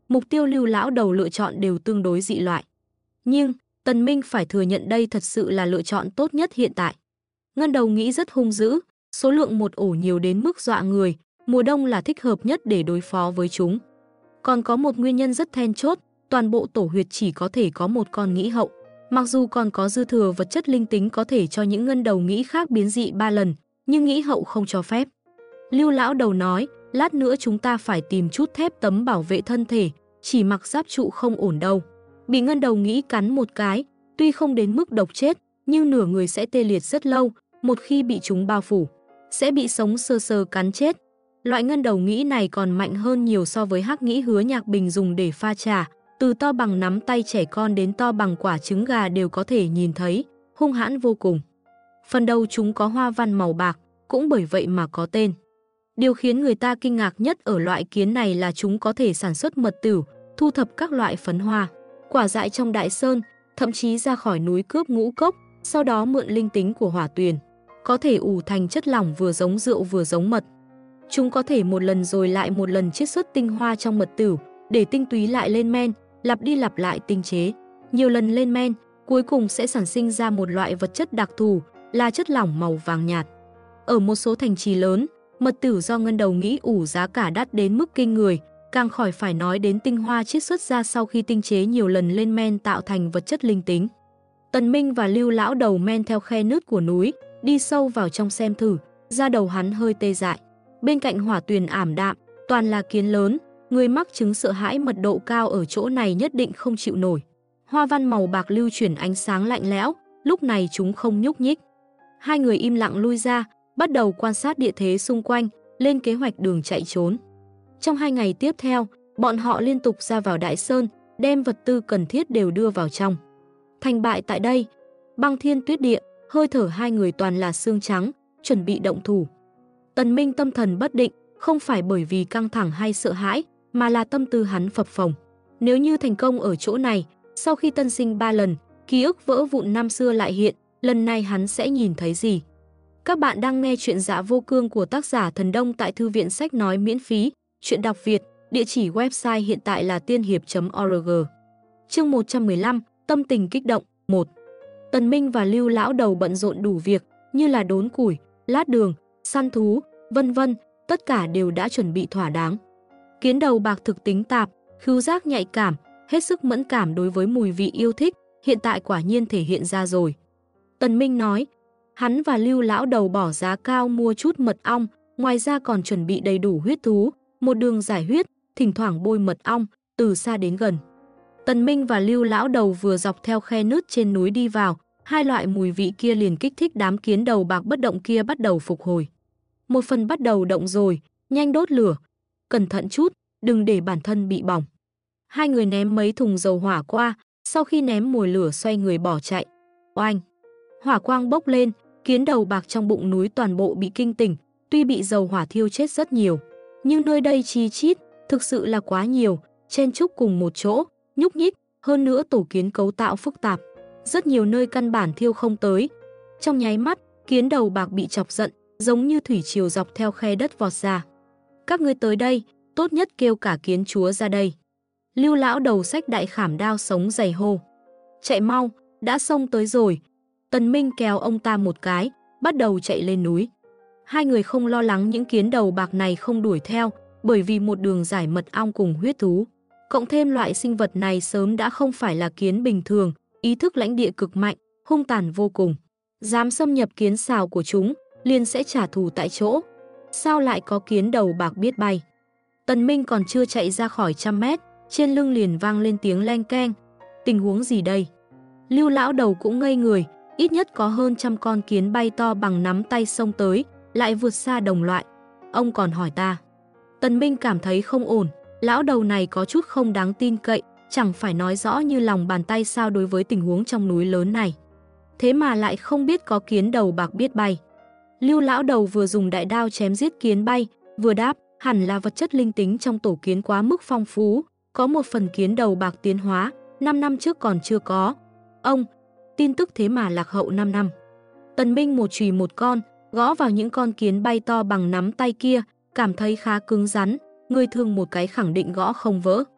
Mục tiêu Lưu lão đầu lựa chọn đều tương đối dị loại. Nhưng, Tần Minh phải thừa nhận đây thật sự là lựa chọn tốt nhất hiện tại. Ngân đầu nghĩ rất hung dữ, số lượng một ổ nhiều đến mức dọa người, mùa đông là thích hợp nhất để đối phó với chúng. Còn có một nguyên nhân rất then chốt, toàn bộ tổ huyệt chỉ có thể có một con nghĩ hậu. Mặc dù còn có dư thừa vật chất linh tính có thể cho những ngân đầu nghĩ khác biến dị 3 lần, nhưng nghĩ hậu không cho phép. Lưu lão đầu nói, lát nữa chúng ta phải tìm chút thép tấm bảo vệ thân thể, chỉ mặc giáp trụ không ổn đâu. Bị ngân đầu nghĩ cắn một cái, tuy không đến mức độc chết, nhưng nửa người sẽ tê liệt rất lâu, một khi bị chúng bao phủ, sẽ bị sống sờ sờ cắn chết. Loại ngân đầu nghĩ này còn mạnh hơn nhiều so với hắc nghĩ Hứa Nhạc Bình dùng để pha trà, từ to bằng nắm tay trẻ con đến to bằng quả trứng gà đều có thể nhìn thấy, hung hãn vô cùng. Phần đầu chúng có hoa văn màu bạc, cũng bởi vậy mà có tên. Điều khiến người ta kinh ngạc nhất ở loại kiến này là chúng có thể sản xuất mật tửu, thu thập các loại phấn hoa, quả dại trong đại sơn, thậm chí ra khỏi núi cướp ngũ cốc, sau đó mượn linh tính của hỏa tuyền, có thể ủ thành chất lỏng vừa giống rượu vừa giống mật. Chúng có thể một lần rồi lại một lần chiết xuất tinh hoa trong mật tửu, để tinh túy lại lên men, lặp đi lặp lại tinh chế. Nhiều lần lên men, cuối cùng sẽ sản sinh ra một loại vật chất đặc thù, là chất lỏng màu vàng nhạt. Ở một số thành trì lớn, mật tửu do ngân đầu nghĩ ủ giá cả đắt đến mức kinh người, càng khỏi phải nói đến tinh hoa chiết xuất ra sau khi tinh chế nhiều lần lên men tạo thành vật chất linh tính. Tần Minh và Lưu lão đầu men theo khe nứt của núi, đi sâu vào trong xem thử, da đầu hắn hơi tê dại. Bên cạnh hỏa tuyền ảm đạm, toàn là kiến lớn, người mắc chứng sợ hãi mật độ cao ở chỗ này nhất định không chịu nổi. Hoa văn màu bạc lưu chuyển ánh sáng lạnh lẽo, lúc này chúng không nhúc nhích. Hai người im lặng lui ra, bắt đầu quan sát địa thế xung quanh, lên kế hoạch đường chạy trốn. Trong 2 ngày tiếp theo, bọn họ liên tục ra vào Đại Sơn, đem vật tư cần thiết đều đưa vào trong. Thành bại tại đây, băng thiên tuyết địa, hơi thở hai người toàn là xương trắng, chuẩn bị động thủ. Tần Minh tâm thần bất định, không phải bởi vì căng thẳng hay sợ hãi, mà là tâm tư hắn phập phồng. Nếu như thành công ở chỗ này, sau khi tân sinh 3 lần, ký ức vỡ vụn năm xưa lại hiện, lần này hắn sẽ nhìn thấy gì? Các bạn đang nghe chuyện Dạ Vô Cương của tác giả Thần Đông tại Thư viện Sách Nói miễn phí, chuyện đọc Việt, địa chỉ website hiện tại là tiên hiệp.org. Chương 115, tâm tình kích động, 1. Tần Minh và Lưu lão đầu bận rộn đủ việc, như là đốn củi, lát đường, săn thú, vân vân, tất cả đều đã chuẩn bị thỏa đáng. Kiến đầu bạc thực tính tạp, khứu giác nhạy cảm, hết sức mẫn cảm đối với mùi vị yêu thích, hiện tại quả nhiên thể hiện ra rồi. Tần Minh nói, hắn và Lưu lão đầu bỏ giá cao mua chút mật ong, ngoài ra còn chuẩn bị đầy đủ huyết thú, một đường giải huyết, thỉnh thoảng bôi mật ong, từ xa đến gần. Tần Minh và Lưu lão đầu vừa dọc theo khe nứt trên núi đi vào, hai loại mùi vị kia liền kích thích đám kiến đầu bạc bất động kia bắt đầu phục hồi. Một phần bắt đầu động rồi, nhanh đốt lửa, cẩn thận chút, đừng để bản thân bị bỏng. Hai người ném mấy thùng dầu hỏa qua, sau khi ném mồi lửa xoay người bỏ chạy. Oanh! Hỏa quang bốc lên, kiến đầu bạc trong bụng núi toàn bộ bị kinh tỉnh, tuy bị dầu hỏa thiêu chết rất nhiều, nhưng nơi đây chi chít, thực sự là quá nhiều, chen chúc cùng một chỗ, nhúc nhích, hơn nữa tổ kiến cấu tạo phức tạp, rất nhiều nơi căn bản thiêu không tới. Trong nháy mắt, kiến đầu bạc bị chọc giận, giống như thủy triều dọc theo khe đất vọt ra. Các ngươi tới đây, tốt nhất kêu cả kiến chúa ra đây. Lưu lão đầu xách đại khảm đao sống dày hô. Chạy mau, đã xông tới rồi. Tần Minh kéo ông ta một cái, bắt đầu chạy lên núi. Hai người không lo lắng những kiến đầu bạc này không đuổi theo, bởi vì một đường giải mật ong cùng huyết thú. Cộng thêm loại sinh vật này sớm đã không phải là kiến bình thường, ý thức lãnh địa cực mạnh, hung tàn vô cùng. Dám xâm nhập kiến sào của chúng, liền sẽ trả thù tại chỗ. Sao lại có kiến đầu bạc biết bay? Tần Minh còn chưa chạy ra khỏi 100 mét, trên lưng liền vang lên tiếng leng keng. Tình huống gì đây? Lưu lão đầu cũng ngây người, ít nhất có hơn 100 con kiến bay to bằng nắm tay xông tới, lại vượt xa đồng loại. Ông còn hỏi ta. Tần Minh cảm thấy không ổn, lão đầu này có chút không đáng tin cậy, chẳng phải nói rõ như lòng bàn tay sao đối với tình huống trong núi lớn này. Thế mà lại không biết có kiến đầu bạc biết bay. Lưu lão đầu vừa dùng đại đao chém giết kiến bay, vừa đáp, hẳn là vật chất linh tính trong tổ kiến quá mức phong phú, có một phần kiến đầu bạc tiến hóa, 5 năm trước còn chưa có. Ông, tin tức thế mà lạc hậu 5 năm. Tần Minh một chùy một con, gõ vào những con kiến bay to bằng nắm tay kia, cảm thấy khá cứng rắn, người thường một cái khẳng định gõ không vỡ.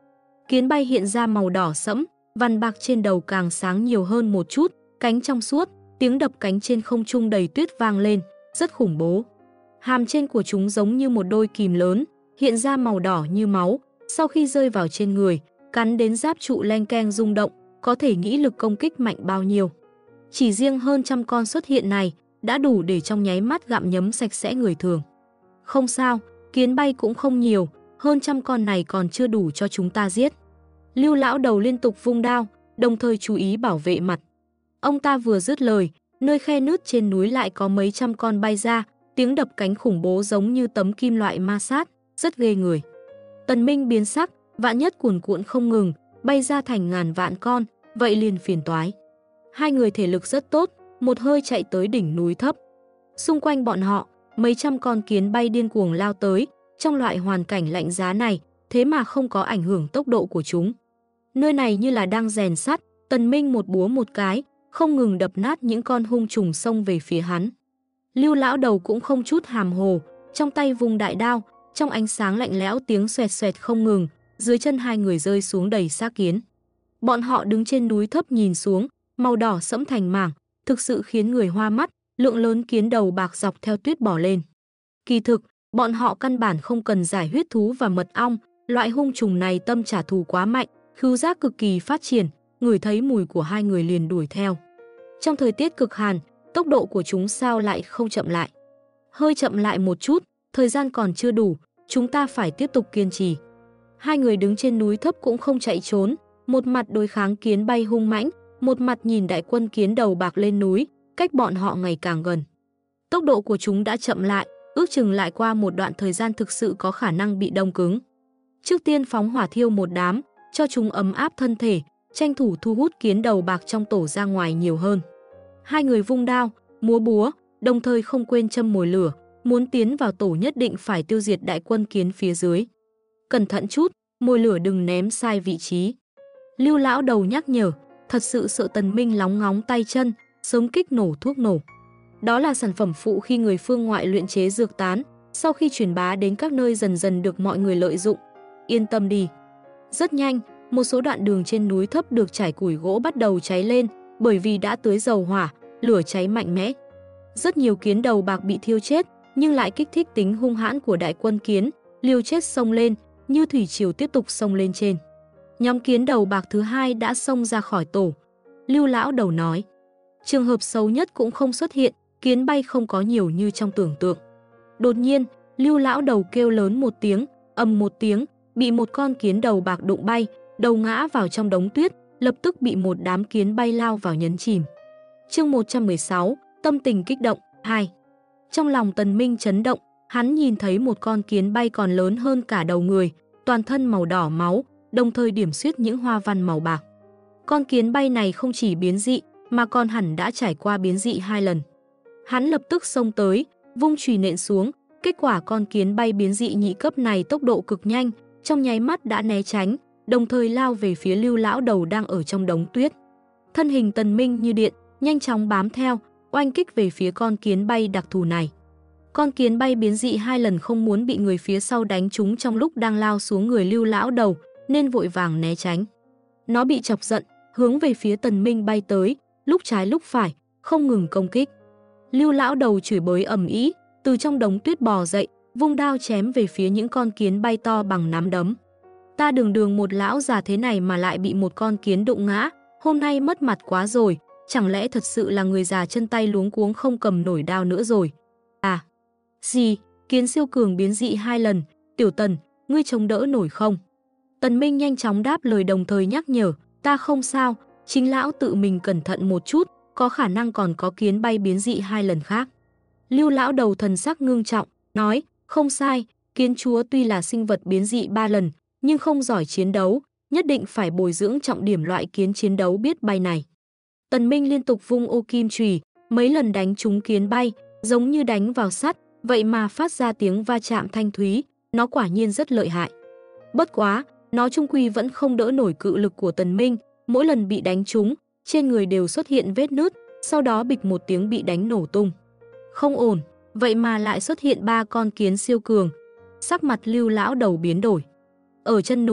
Kiến bay hiện ra màu đỏ sẫm, vằn bạc trên đầu càng sáng nhiều hơn một chút, cánh trong suốt, tiếng đập cánh trên không trung đầy tuyết vang lên, rất khủng bố. Hàm trên của chúng giống như một đôi kìm lớn, hiện ra màu đỏ như máu, sau khi rơi vào trên người, cắn đến giáp trụ leng keng rung động, có thể nghĩ lực công kích mạnh bao nhiêu. Chỉ riêng hơn trăm con xuất hiện này đã đủ để trong nháy mắt gặm nhấm sạch sẽ người thường. Không sao, kiến bay cũng không nhiều, hơn trăm con này còn chưa đủ cho chúng ta giết. Lưu lão đầu liên tục vung đao, đồng thời chú ý bảo vệ mặt. Ông ta vừa dứt lời, nơi khe nứt trên núi lại có mấy trăm con bay ra, tiếng đập cánh khủng bố giống như tấm kim loại ma sát, rất ghê người. Tần Minh biến sắc, vạn nhất cuồn cuộn không ngừng, bay ra thành ngàn vạn con, vậy liền phiền toái. Hai người thể lực rất tốt, một hơi chạy tới đỉnh núi thấp. Xung quanh bọn họ, mấy trăm con kiến bay điên cuồng lao tới, trong loại hoàn cảnh lạnh giá này, thế mà không có ảnh hưởng tốc độ của chúng. Nơi này như là đang rèn sắt, Tần Minh một búa một cái, không ngừng đập nát những con hung trùng xông về phía hắn. Lưu lão đầu cũng không chút hàm hồ, trong tay vung đại đao, trong ánh sáng lạnh lẽo tiếng xoẹt xoẹt không ngừng, dưới chân hai người rơi xuống đầy xác kiến. Bọn họ đứng trên núi thấp nhìn xuống, màu đỏ sẫm thành mảng, thực sự khiến người hoa mắt, lượng lớn kiến đầu bạc dọc theo tuyết bò lên. Kỳ thực, bọn họ căn bản không cần giải huyết thú và mật ong, loại hung trùng này tâm trả thù quá mạnh, khứu giác cực kỳ phát triển, ngửi thấy mùi của hai người liền đuổi theo. Trong thời tiết cực hàn, tốc độ của chúng sao lại không chậm lại? Hơi chậm lại một chút, thời gian còn chưa đủ, chúng ta phải tiếp tục kiên trì. Hai người đứng trên núi thấp cũng không chạy trốn, một mặt đối kháng kiến bay hung mãnh, một mặt nhìn đại quân kiến đầu bạc lên núi, cách bọn họ ngày càng gần. Tốc độ của chúng đã chậm lại, ước chừng lại qua một đoạn thời gian thực sự có khả năng bị đông cứng. Trước tiên phóng hỏa thiêu một đám, cho chúng ấm áp thân thể, tranh thủ thu hút kiến đầu bạc trong tổ ra ngoài nhiều hơn. Hai người vung đao, múa búa, đồng thời không quên châm mồi lửa, muốn tiến vào tổ nhất định phải tiêu diệt đại quân kiến phía dưới. Cẩn thận chút, mồi lửa đừng ném sai vị trí. Lưu lão đầu nhắc nhở, thật sự sợ Tần Minh lóng ngóng tay chân, sớm kích nổ thuốc nổ. Đó là sản phẩm phụ khi người phương ngoại luyện chế dược tán, sau khi truyền bá đến các nơi dần dần được mọi người lợi dụng. Yên tâm đi. Rất nhanh, một số đoạn đường trên núi thấp được trải củi gỗ bắt đầu cháy lên, bởi vì đã tưới dầu hỏa, lửa cháy mạnh mẽ. Rất nhiều kiến đầu bạc bị thiêu chết, nhưng lại kích thích tính hung hãn của đại quân kiến, liều chết xông lên, như thủy triều tiếp tục xông lên trên. Nhóm kiến đầu bạc thứ hai đã xông ra khỏi tổ. Lưu lão đầu nói, trường hợp xấu nhất cũng không xuất hiện, kiến bay không có nhiều như trong tưởng tượng. Đột nhiên, Lưu lão đầu kêu lớn một tiếng, ầm một tiếng, bị một con kiến đầu bạc đụng bay, đầu ngã vào trong đống tuyết, lập tức bị một đám kiến bay lao vào nhấn chìm. Chương 116, tâm tình kích động 2. Trong lòng Tần Minh chấn động, hắn nhìn thấy một con kiến bay còn lớn hơn cả đầu người, toàn thân màu đỏ máu, đồng thời điểm xuyết những hoa văn màu bạc. Con kiến bay này không chỉ biến dị, mà còn hẳn đã trải qua biến dị 2 lần. Hắn lập tức xông tới, vung chùy nện xuống, kết quả con kiến bay biến dị nhị cấp này tốc độ cực nhanh, trong nháy mắt đã né tránh, đồng thời lao về phía Lưu lão đầu đang ở trong đống tuyết. Thân hình Tần Minh như điện, nhanh chóng bám theo, oanh kích về phía con kiến bay đặc thù này. Con kiến bay biến dị 2 lần không muốn bị người phía sau đánh trúng trong lúc đang lao xuống người Lưu lão đầu, nên vội vàng né tránh. Nó bị chọc giận, hướng về phía Tần Minh bay tới, lúc trái lúc phải, không ngừng công kích. Lưu lão đầu chửi bới ầm ĩ, từ trong đống tuyết bò dậy, vung đao chém về phía những con kiến bay to bằng nắm đấm. Ta đường một lão già thế này mà lại bị một con kiến đụng ngã, hôm nay mất mặt quá rồi, chẳng lẽ thật sự là người già chân tay luống cuống không cầm nổi đao nữa rồi. À, gì, kiến siêu cường biến dị 2 lần, Tiểu Tần, ngươi chống đỡ nổi không? Tần Minh nhanh chóng đáp lời đồng thời nhắc nhở, ta không sao, chính lão tự mình cẩn thận một chút, có khả năng còn có kiến bay biến dị 2 lần khác. Lưu lão đầu thần sắc ngưng trọng, nói, không sai, kiến chúa tuy là sinh vật biến dị 3 lần, nhưng không giỏi chiến đấu, nhất định phải bồi dưỡng trọng điểm loại kiến chiến đấu biết bay này. Tần Minh liên tục vung ô kim chùy, mấy lần đánh trúng kiến bay, giống như đánh vào sắt, vậy mà phát ra tiếng va chạm thanh thúy, nó quả nhiên rất lợi hại. Bất quá, nó chung quy vẫn không đỡ nổi cự lực của Tần Minh, mỗi lần bị đánh trúng, trên người đều xuất hiện vết nứt, sau đó bịch một tiếng bị đánh nổ tung. Không ổn, vậy mà lại xuất hiện 3 con kiến siêu cường. Sắc mặt Lưu lão đầu biến đổi. Ở chân núi,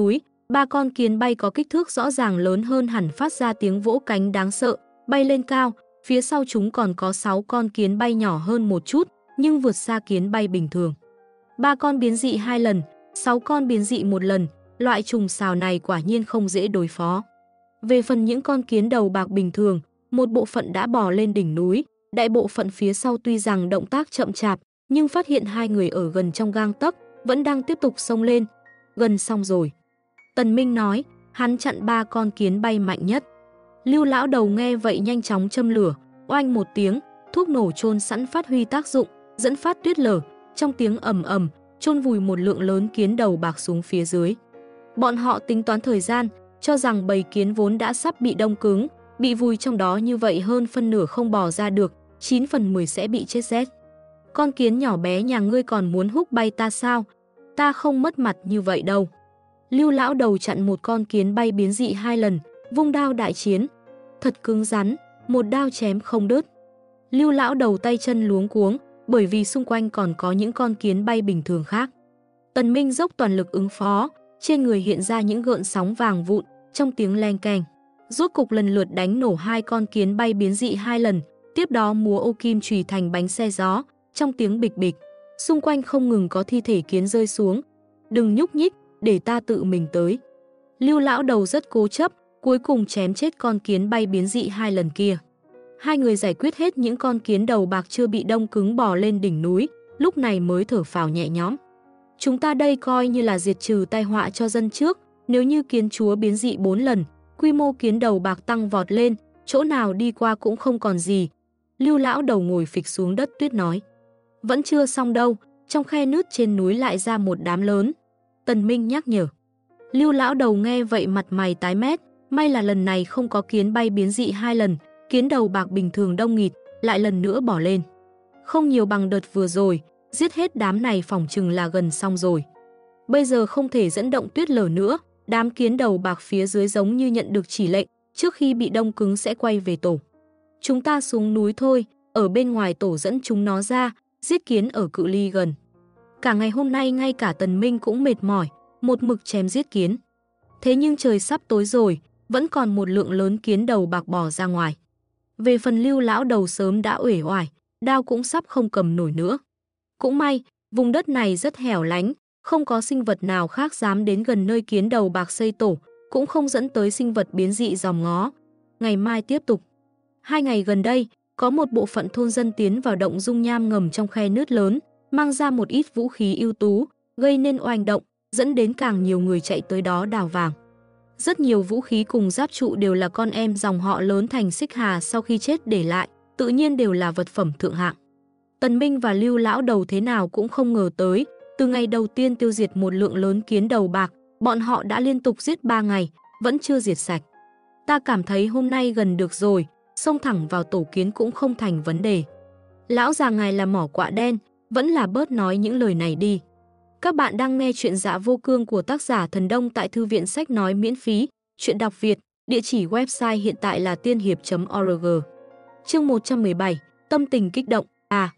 Ba con kiến bay có kích thước rõ ràng lớn hơn hẳn phát ra tiếng vỗ cánh đáng sợ, bay lên cao, phía sau chúng còn có 6 con kiến bay nhỏ hơn một chút, nhưng vượt xa kiến bay bình thường. 3 con biến dị 2 lần, 6 con biến dị 1 lần, loại trùng xào này quả nhiên không dễ đối phó. Về phần những con kiến đầu bạc bình thường, một bộ phận đã bò lên đỉnh núi, đại bộ phận phía sau tuy rằng động tác chậm chạp, nhưng phát hiện hai người ở gần trong gang tấc, vẫn đang tiếp tục xông lên. Gần xong rồi. Tần Minh nói, hắn chặn 3 con kiến bay mạnh nhất. Lưu lão đầu nghe vậy nhanh chóng châm lửa, oanh một tiếng, thuốc nổ chôn sẵn phát huy tác dụng, dẫn phát tuyết lở, trong tiếng ầm ầm, chôn vùi một lượng lớn kiến đầu bạc xuống phía dưới. Bọn họ tính toán thời gian, cho rằng bầy kiến vốn đã sắp bị đông cứng, bị vùi trong đó như vậy hơn phân nửa không bò ra được, 9 phần 10 sẽ bị chết rét. Con kiến nhỏ bé nhà ngươi còn muốn húc bay ta sao? Ta không mất mặt như vậy đâu. Lưu lão đầu chặn một con kiến bay biến dị 2 lần, vung đao đại chiến. Thật cứng rắn, một đao chém không đứt. Lưu lão đầu tay chân luống cuống, bởi vì xung quanh còn có những con kiến bay bình thường khác. Tần Minh dốc toàn lực ứng phó, trên người hiện ra những gợn sóng vàng vụn, trong tiếng leng keng. Rốt cục lần lượt đánh nổ 2 con kiến bay biến dị 2 lần, tiếp đó múa ô kim chùy thành bánh xe gió, trong tiếng bịch bịch. Xung quanh không ngừng có thi thể kiến rơi xuống. Đừng nhúc nhích, để ta tự mình tới. Lưu lão đầu rất cố chấp, cuối cùng chém chết con kiến bay biến dị 2 lần kia. Hai người giải quyết hết những con kiến đầu bạc chưa bị đông cứng bò lên đỉnh núi, lúc này mới thở phào nhẹ nhõm. Chúng ta đây coi như là diệt trừ tai họa cho dân trước, nếu như kiến chúa biến dị 4 lần, quy mô kiến đầu bạc tăng vọt lên, chỗ nào đi qua cũng không còn gì. Lưu lão đầu ngồi phịch xuống đất tuyết nói. Vẫn chưa xong đâu, trong khe nứt trên núi lại ra một đám lớn. Tần Minh nhắc nhở. Lưu lão đầu nghe vậy mặt mày tái mét, may là lần này không có kiến bay biến dị 2 lần, kiến đầu bạc bình thường đông nghịt, lại lần nữa bỏ lên. Không nhiều bằng đợt vừa rồi, giết hết đám này phỏng chừng là gần xong rồi. Bây giờ không thể dẫn động tuyết lở nữa, đám kiến đầu bạc phía dưới giống như nhận được chỉ lệnh, trước khi bị đông cứng sẽ quay về tổ. Chúng ta xuống núi thôi, ở bên ngoài tổ dẫn chúng nó ra, giết kiến ở cự ly gần. Cả ngày hôm nay ngay cả Tần Minh cũng mệt mỏi, một mực chém giết kiến. Thế nhưng trời sắp tối rồi, vẫn còn một lượng lớn kiến đầu bạc bò ra ngoài. Về phần Lưu lão đầu sớm đã uể oải, đao cũng sắp không cầm nổi nữa. Cũng may, vùng đất này rất hẻo lánh, không có sinh vật nào khác dám đến gần nơi kiến đầu bạc xây tổ, cũng không dẫn tới sinh vật biến dị dòm ngó. Ngày mai tiếp tục. 2 ngày gần đây, có một bộ phận thôn dân tiến vào động dung nham ngầm trong khe nứt lớn, mang ra một ít vũ khí ưu tú, gây nên oanh động, dẫn đến càng nhiều người chạy tới đó đào vàng. Rất nhiều vũ khí cùng giáp trụ đều là con em dòng họ lớn Thành Xích Hà sau khi chết để lại, tự nhiên đều là vật phẩm thượng hạng. Tần Minh và Lưu lão đầu thế nào cũng không ngờ tới, từ ngày đầu tiên tiêu diệt một lượng lớn kiến đầu bạc, bọn họ đã liên tục giết 3 ngày, vẫn chưa diệt sạch. Ta cảm thấy hôm nay gần được rồi, xông thẳng vào tổ kiến cũng không thành vấn đề. Lão già ngài là mỏ quạ đen, vẫn là bớt nói những lời này đi. Các bạn đang nghe chuyện Dạ Vô Cương của tác giả Thần Đông tại thư viện sách nói miễn phí, chuyện đọc Việt, địa chỉ website hiện tại là tiên hiệp.org. Chương 117, tâm tình kích động.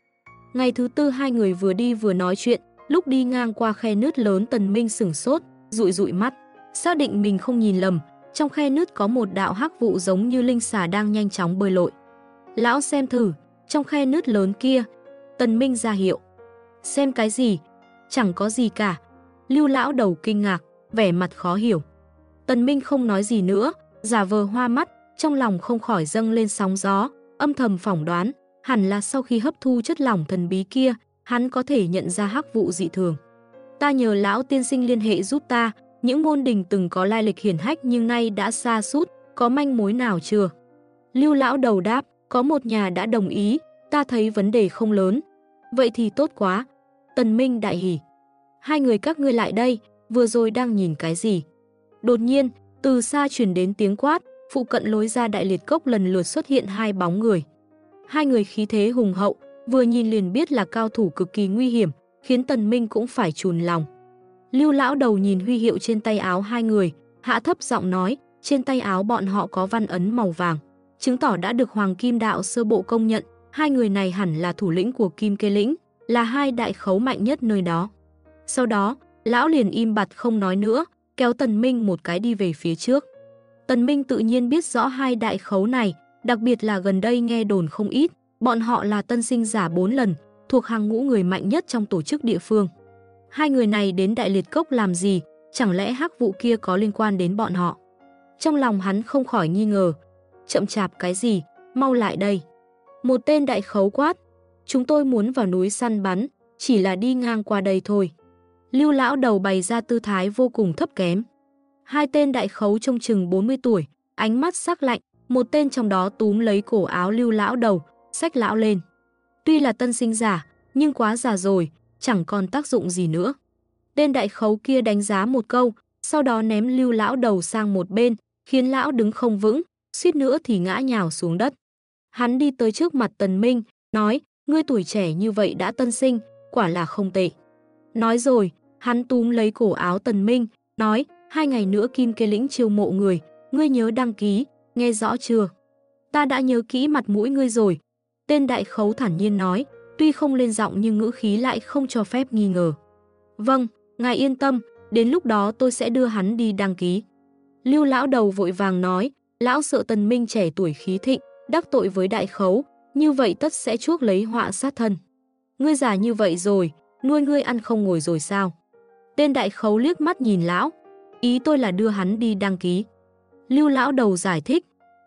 Ngày thứ tư hai người vừa đi vừa nói chuyện, lúc đi ngang qua khe nứt lớn Tần Minh sửng sốt, dụi dụi mắt, xác định mình không nhìn lầm, trong khe nứt có một đạo hắc vụ giống như linh xà đang nhanh chóng bơi lội. Lão xem thử, trong khe nứt lớn kia. Tần Minh ra hiệu. Xem cái gì? Chẳng có gì cả. Lưu lão đầu kinh ngạc, vẻ mặt khó hiểu. Tần Minh không nói gì nữa, giả vờ hoa mắt, trong lòng không khỏi dâng lên sóng gió, âm thầm phỏng đoán, hẳn là sau khi hấp thu chất lỏng thần bí kia, hắn có thể nhận ra hắc vụ dị thường. Ta nhờ lão tiên sinh liên hệ giúp ta, những môn đình từng có lai lịch hiển hách nhưng nay đã sa sút, có manh mối nào chưa? Lưu lão đầu đáp, có một nhà đã đồng ý, ta thấy vấn đề không lớn. Vậy thì tốt quá. Tần Minh đại hỉ. Hai người các ngươi lại đây, vừa rồi đang nhìn cái gì? Đột nhiên, từ xa truyền đến tiếng quát, phụ cận lối ra đại liệt cốc lần lượt xuất hiện 2 bóng người. Hai người khí thế hùng hậu, vừa nhìn liền biết là cao thủ cực kỳ nguy hiểm, khiến Tần Minh cũng phải chùn lòng. Lưu lão đầu nhìn huy hiệu trên tay áo hai người, hạ thấp giọng nói, trên tay áo bọn họ có văn ấn màu vàng, chứng tỏ đã được Hoàng Kim Đạo sơ bộ công nhận, hai người này hẳn là thủ lĩnh của Kim Kê Lĩnh, là 2 đại khấu mạnh nhất nơi đó. Sau đó, lão liền im bặt không nói nữa, kéo Tần Minh một cái đi về phía trước. Tần Minh tự nhiên biết rõ hai đại khấu này, đặc biệt là gần đây nghe đồn không ít, bọn họ là tân sinh giả 4 lần, thuộc hàng ngũ người mạnh nhất trong tổ chức địa phương. Hai người này đến Đại Liệt Cốc làm gì, chẳng lẽ hắc vụ kia có liên quan đến bọn họ? Trong lòng hắn không khỏi nghi ngờ. Chậm chạp cái gì, mau lại đây. Một tên đại khấu quát, chúng tôi muốn vào núi săn bắn, chỉ là đi ngang qua đây thôi. Lưu lão đầu bày ra tư thái vô cùng thấp kém. Hai tên đại khấu trông chừng 40 tuổi, ánh mắt sắc lạnh, một tên trong đó túm lấy cổ áo Lưu lão đầu, xách lão lên. Tuy là tân sinh giả, nhưng quá già rồi, chẳng còn tác dụng gì nữa. Tên đại khấu kia đánh giá một câu, sau đó ném Lưu lão đầu sang một bên, khiến lão đứng không vững, suýt nữa thì ngã nhào xuống đất. Hắn đi tới trước mặt Tần Minh, nói, ngươi tuổi trẻ như vậy đã tân sinh, quả là không tệ. Nói rồi, hắn túm lấy cổ áo Tần Minh, nói, 2 ngày nữa Kim Kê Lĩnh chiêu mộ người, ngươi nhớ đăng ký, nghe rõ chưa? Ta đã nhớ kỹ mặt mũi ngươi rồi. Tên đại khấu thản nhiên nói, tuy không lên giọng nhưng ngữ khí lại không cho phép nghi ngờ. Vâng, ngài yên tâm, đến lúc đó tôi sẽ đưa hắn đi đăng ký. Lưu lão đầu vội vàng nói, lão sợ Tần Minh trẻ tuổi khí thịnh, đắc tội với đại khấu, như vậy tất sẽ chuốc lấy họa sát thân. Ngươi già như vậy rồi, nuôi ngươi ăn không ngồi rồi sao? Tên đại khấu liếc mắt nhìn lão, ý tôi là đưa hắn đi đăng ký. Lưu lão đầu giải thích,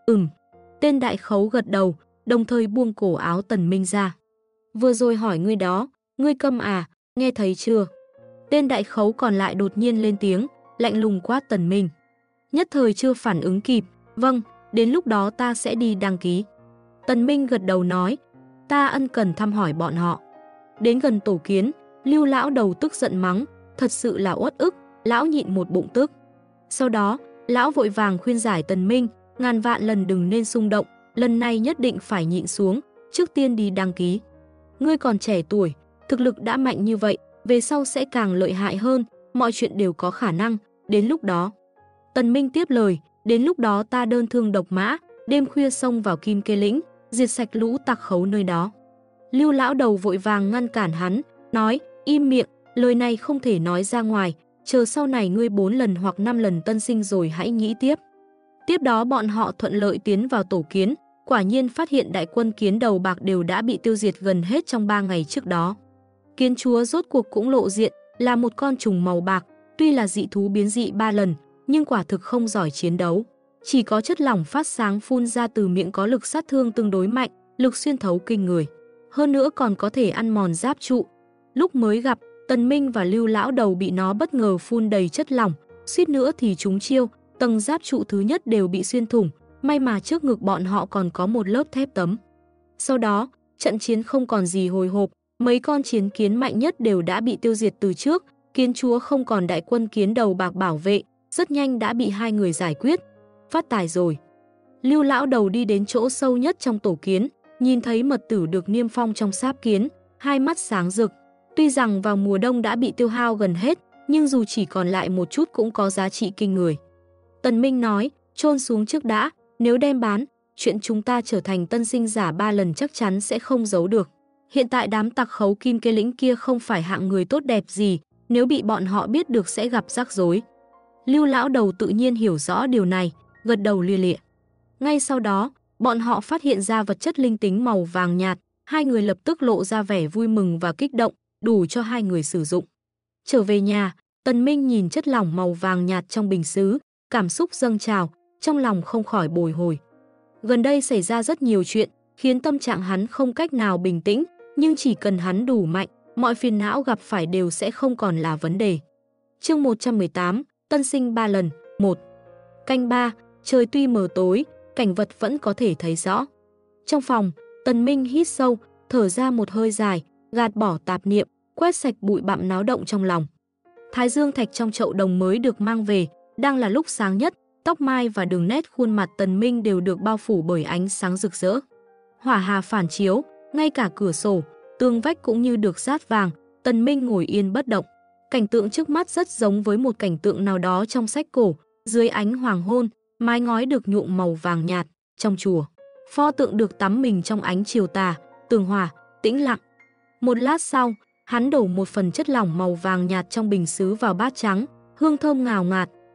Tên đại khấu gật đầu, đồng thời buông cổ áo Tần Minh ra. Vừa rồi hỏi ngươi đó, ngươi câm à, nghe thấy chưa? Tên đại khấu còn lại đột nhiên lên tiếng, lạnh lùng quát Tần Minh. Nhất thời chưa phản ứng kịp, vâng, đến lúc đó ta sẽ đi đăng ký. Tần Minh gật đầu nói, ta ân cần thăm hỏi bọn họ. Đến gần tổ kiến, Lưu lão đầu tức giận mắng, thật sự là uất ức, lão nhịn một bụng tức. Sau đó, lão vội vàng khuyên giải Tần Minh, ngàn vạn lần đừng nên xung động, lần này nhất định phải nhịn xuống, trước tiên đi đăng ký. Ngươi còn trẻ tuổi, thực lực đã mạnh như vậy, về sau sẽ càng lợi hại hơn, mọi chuyện đều có khả năng, đến lúc đó. Tần Minh tiếp lời, đến lúc đó ta đơn thương độc mã, đêm khuya xông vào Kim Kê Lĩnh, diệt sạch lũ tặc khấu nơi đó. Lưu lão đầu vội vàng ngăn cản hắn, nói, im miệng, lời này không thể nói ra ngoài, chờ sau này ngươi 4 lần hoặc 5 lần tân sinh rồi hãy nghĩ tiếp. Tiếp đó bọn họ thuận lợi tiến vào tổ kiến, quả nhiên phát hiện đại quân kiến đầu bạc đều đã bị tiêu diệt gần hết trong 3 ngày trước đó. Kiến chúa rốt cuộc cũng lộ diện, là một con trùng màu bạc, tuy là dị thú biến dị 3 lần, nhưng quả thực không giỏi chiến đấu. Chỉ có chất lỏng phát sáng phun ra từ miệng có lực sát thương tương đối mạnh, lực xuyên thấu kinh người. Hơn nữa còn có thể ăn mòn giáp trụ. Lúc mới gặp, Tần Minh và Lưu lão đầu bị nó bất ngờ phun đầy chất lỏng, suýt nữa thì trúng chiêu, tầng giáp trụ thứ nhất đều bị xuyên thủng, may mà trước ngực bọn họ còn có một lớp thép tấm. Sau đó, trận chiến không còn gì hồi hộp, mấy con chiến kiến mạnh nhất đều đã bị tiêu diệt từ trước, kiến chúa không còn đại quân kiến đầu bạc bảo vệ, rất nhanh đã bị 2 người giải quyết. Phát tài rồi. Lưu lão đầu đi đến chỗ sâu nhất trong tổ kiến, nhìn thấy mật tử được niêm phong trong sáp kiến, hai mắt sáng rực. Tuy rằng vào mùa đông đã bị tiêu hao gần hết, nhưng dù chỉ còn lại một chút cũng có giá trị kinh người. Tần Minh nói, chôn xuống trước đã, nếu đem bán, chuyện chúng ta trở thành tân sinh giả 3 lần chắc chắn sẽ không giấu được. Hiện tại đám tặc khấu Kim Kê Lĩnh kia không phải hạng người tốt đẹp gì, nếu bị bọn họ biết được sẽ gặp rắc rối. Lưu lão đầu tự nhiên hiểu rõ điều này, gật đầu lia lịa. Ngay sau đó, bọn họ phát hiện ra vật chất linh tính màu vàng nhạt, 2 người lập tức lộ ra vẻ vui mừng và kích động, đủ cho 2 người sử dụng. Trở về nhà, Tần Minh nhìn chất lỏng màu vàng nhạt trong bình sứ, cảm xúc dâng trào, trong lòng không khỏi bồi hồi. Gần đây xảy ra rất nhiều chuyện, khiến tâm trạng hắn không cách nào bình tĩnh, nhưng chỉ cần hắn đủ mạnh, mọi phiền não gặp phải đều sẽ không còn là vấn đề. Chương 118, tân sinh 3 lần, 1. Canh 3, trời tuy mờ tối, cảnh vật vẫn có thể thấy rõ. Trong phòng, Tần Minh hít sâu, thở ra một hơi dài, gạt bỏ tạp niệm, quét sạch bụi bặm náo động trong lòng. Thái dương thạch trong chậu đồng mới được mang về, đang là lúc sáng nhất, tóc mai và đường nét khuôn mặt Tần Minh đều được bao phủ bởi ánh sáng rực rỡ. Hỏa hà phản chiếu, ngay cả cửa sổ, tường vách cũng như được dát vàng, Tần Minh ngồi yên bất động. Cảnh tượng trước mắt rất giống với một cảnh tượng nào đó trong sách cổ, dưới ánh hoàng hôn, mái ngói được nhuộm màu vàng nhạt, trong chùa. Pho tượng được tắm mình trong ánh chiều tà, tường hòa, tĩnh lặng. Một lát sau, hắn đổ một phần chất lỏng màu vàng nhạt trong bình sứ vào bát trắng, hương thơm ngào ngạt,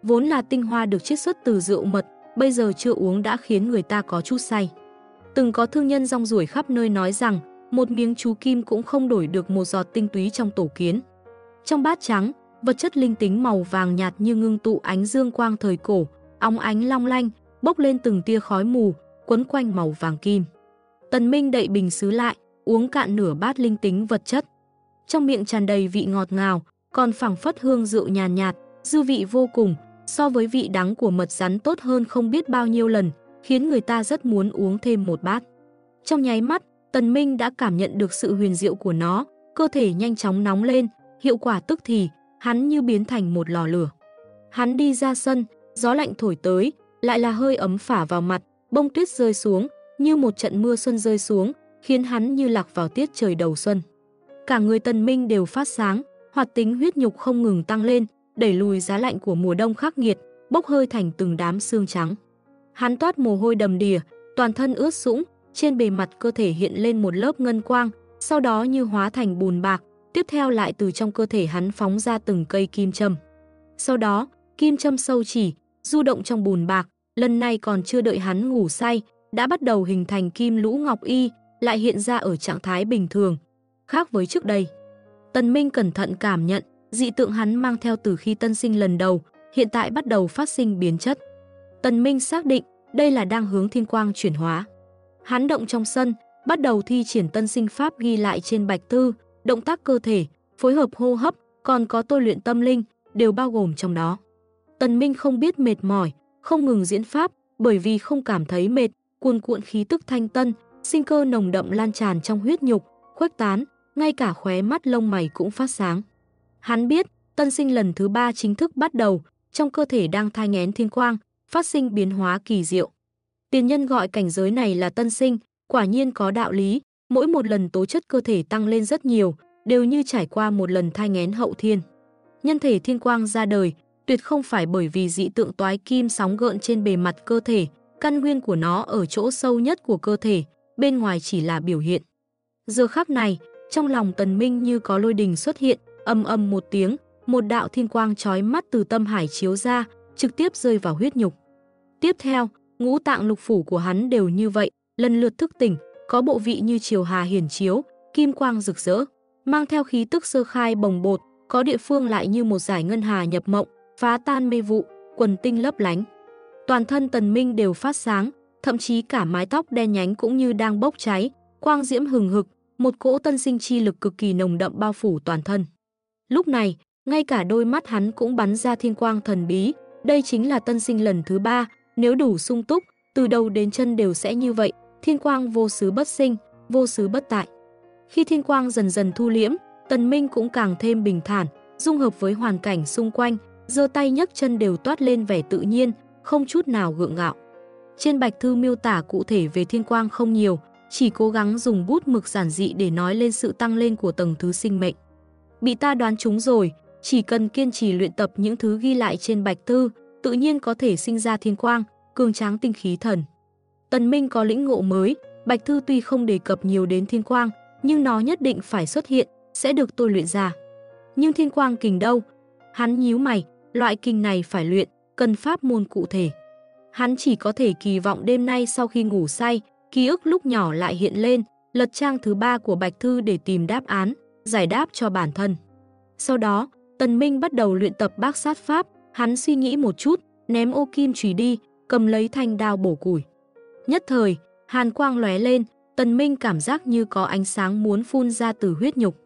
vốn là tinh hoa được chiết xuất từ rượu mật, bây giờ chưa uống đã khiến người ta có chút say. Từng có thương nhân rong ruổi khắp nơi nói rằng, một miếng chú kim cũng không đổi được một giọt tinh túy trong tổ kiến. Trong bát trắng, vật chất linh tính màu vàng nhạt như ngưng tụ ánh dương quang thời cổ, óng ánh long lanh, bốc lên từng tia khói mù, quấn quanh màu vàng kim. Tần Minh đậy bình sứ lại, uống cạn nửa bát linh tính vật chất. Trong miệng tràn đầy vị ngọt ngào, còn phảng phất hương rượu nhàn nhạt, dư vị vô cùng, so với vị đắng của mật rắn tốt hơn không biết bao nhiêu lần, khiến người ta rất muốn uống thêm một bát. Trong nháy mắt, Tần Minh đã cảm nhận được sự huyền diệu của nó, cơ thể nhanh chóng nóng lên, hiệu quả tức thì, hắn như biến thành một lò lửa. Hắn đi ra sân, gió lạnh thổi tới, lại là hơi ấm phả vào mặt, bông tuyết rơi xuống, như một trận mưa xuân rơi xuống, khiến hắn như lạc vào tiết trời đầu xuân. Cả người Tần Minh đều phát sáng, hoạt tính huyết nhục không ngừng tăng lên, đẩy lùi giá lạnh của mùa đông khắc nghiệt, bốc hơi thành từng đám xương trắng. Hắn toát mồ hôi đầm đìa, toàn thân ướt sũng, trên bề mặt cơ thể hiện lên một lớp ngân quang, sau đó như hóa thành bùn bạc, tiếp theo lại từ trong cơ thể hắn phóng ra từng cây kim châm. Sau đó, kim châm sâu chỉ, du động trong bùn bạc, lần này còn chưa đợi hắn ngủ say, đã bắt đầu hình thành kim lũ ngọc y, lại hiện ra ở trạng thái bình thường, khác với trước đây. Tần Minh cẩn thận cảm nhận, dị tượng hắn mang theo từ khi tân sinh lần đầu, hiện tại bắt đầu phát sinh biến chất. Tần Minh xác định, đây là đang hướng thiên quang chuyển hóa. Hắn động trong sân, bắt đầu thi triển tân sinh pháp ghi lại trên bạch thư, động tác cơ thể, phối hợp hô hấp, còn có tôi luyện tâm linh, đều bao gồm trong đó. Tần Minh không biết mệt mỏi, không ngừng diễn pháp, bởi vì không cảm thấy mệt, cuồn cuộn khí tức thanh tân, sinh cơ nồng đậm lan tràn trong huyết nhục, khuếch tán, ngay cả khóe mắt lông mày cũng phát sáng. Hắn biết, tân sinh lần thứ 3 chính thức bắt đầu, trong cơ thể đang thai nghén thiên quang, phát sinh biến hóa kỳ diệu. Tiền nhân gọi cảnh giới này là tân sinh, quả nhiên có đạo lý, mỗi một lần tố chất cơ thể tăng lên rất nhiều, đều như trải qua một lần thai nghén hậu thiên. Nhân thể thiên quang ra đời, tuyệt không phải bởi vì dị tượng toái kim sóng gợn trên bề mặt cơ thể, căn nguyên của nó ở chỗ sâu nhất của cơ thể, bên ngoài chỉ là biểu hiện. Giờ khắc này, trong lòng Tần Minh như có lôi đình xuất hiện, ầm ầm một tiếng, một đạo thiên quang chói mắt từ tâm hải chiếu ra, trực tiếp rơi vào huyết nhục. Tiếp theo, ngũ tạng lục phủ của hắn đều như vậy, lần lượt thức tỉnh, có bộ vị như chiều hà hiển chiếu, kim quang rực rỡ, mang theo khí tức sơ khai bồng bột, có địa phương lại như một dải ngân hà nhập mộng, phá tan mê vụ, quần tinh lấp lánh. Toàn thân Tần Minh đều phát sáng, thậm chí cả mái tóc đen nhánh cũng như đang bốc cháy, quang diễm hừng hực, một cỗ tân sinh chi lực cực kỳ nồng đậm bao phủ toàn thân. Lúc này, ngay cả đôi mắt hắn cũng bắn ra thiên quang thần bí, đây chính là tân sinh lần thứ 3, nếu đủ sung túc, từ đầu đến chân đều sẽ như vậy, thiên quang vô xứ bất sinh, vô xứ bất tại. Khi thiên quang dần dần thu liễm, Tần Minh cũng càng thêm bình thản, dung hợp với hoàn cảnh xung quanh, giơ tay nhấc chân đều toát lên vẻ tự nhiên, không chút nào gượng gạo. Trên bạch thư miêu tả cụ thể về thiên quang không nhiều, chỉ cố gắng dùng bút mực giản dị để nói lên sự tăng lên của tầng thứ sinh mệnh. Bị ta đoán trúng rồi, chỉ cần kiên trì luyện tập những thứ ghi lại trên bạch thư, tự nhiên có thể sinh ra thiên quang, cường tráng tinh khí thần. Tần Minh có lĩnh ngộ mới, bạch thư tuy không đề cập nhiều đến thiên quang, nhưng nó nhất định phải xuất hiện, sẽ được tôi luyện ra. Nhưng thiên quang kình đâu? Hắn nhíu mày, loại kình này phải luyện, cần pháp môn cụ thể. Hắn chỉ có thể kỳ vọng đêm nay sau khi ngủ say, ký ức lúc nhỏ lại hiện lên, lật trang thứ 3 của bạch thư để tìm đáp án, giải đáp cho bản thân. Sau đó, Tần Minh bắt đầu luyện tập bác sát pháp, hắn suy nghĩ một chút, ném ô kim chùy đi, cầm lấy thanh đao bổ củi. Nhất thời, hàn quang lóe lên, Tần Minh cảm giác như có ánh sáng muốn phun ra từ huyết nhục.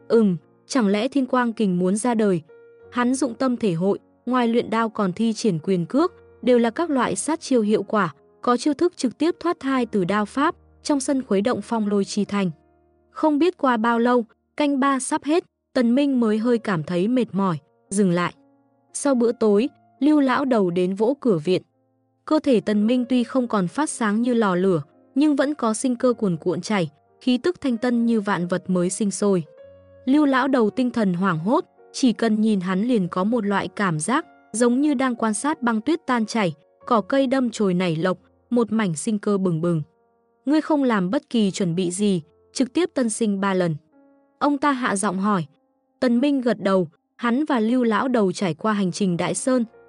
Chẳng lẽ thiên quang kình muốn ra đời? Hắn dụng tâm thể hội, ngoài luyện đao còn thi triển quyền cước, đều là các loại sát chiêu hiệu quả, có chiêu thức trực tiếp thoát thai từ đao pháp, trong sân khuấy động phong lôi chi thành. Không biết qua bao lâu, canh 3 sắp hết, Tần Minh mới hơi cảm thấy mệt mỏi, dừng lại. Sau bữa tối, Lưu lão đầu đến vỗ cửa viện. Cơ thể Tần Minh tuy không còn phát sáng như lò lửa, nhưng vẫn có sinh cơ cuồn cuộn chảy, khí tức thanh tân như vạn vật mới sinh sôi. Lưu lão đầu tinh thần hoảng hốt, chỉ cần nhìn hắn liền có một loại cảm giác giống như đang quan sát băng tuyết tan chảy, cỏ cây đâm chồi nảy lộc, một mảnh sinh cơ bừng bừng. Ngươi không làm bất kỳ chuẩn bị gì, trực tiếp tân sinh 3 lần. Ông ta hạ giọng hỏi. Tần Minh gật đầu, hắn và Lưu lão đầu trải qua hành trình Đại Sơn,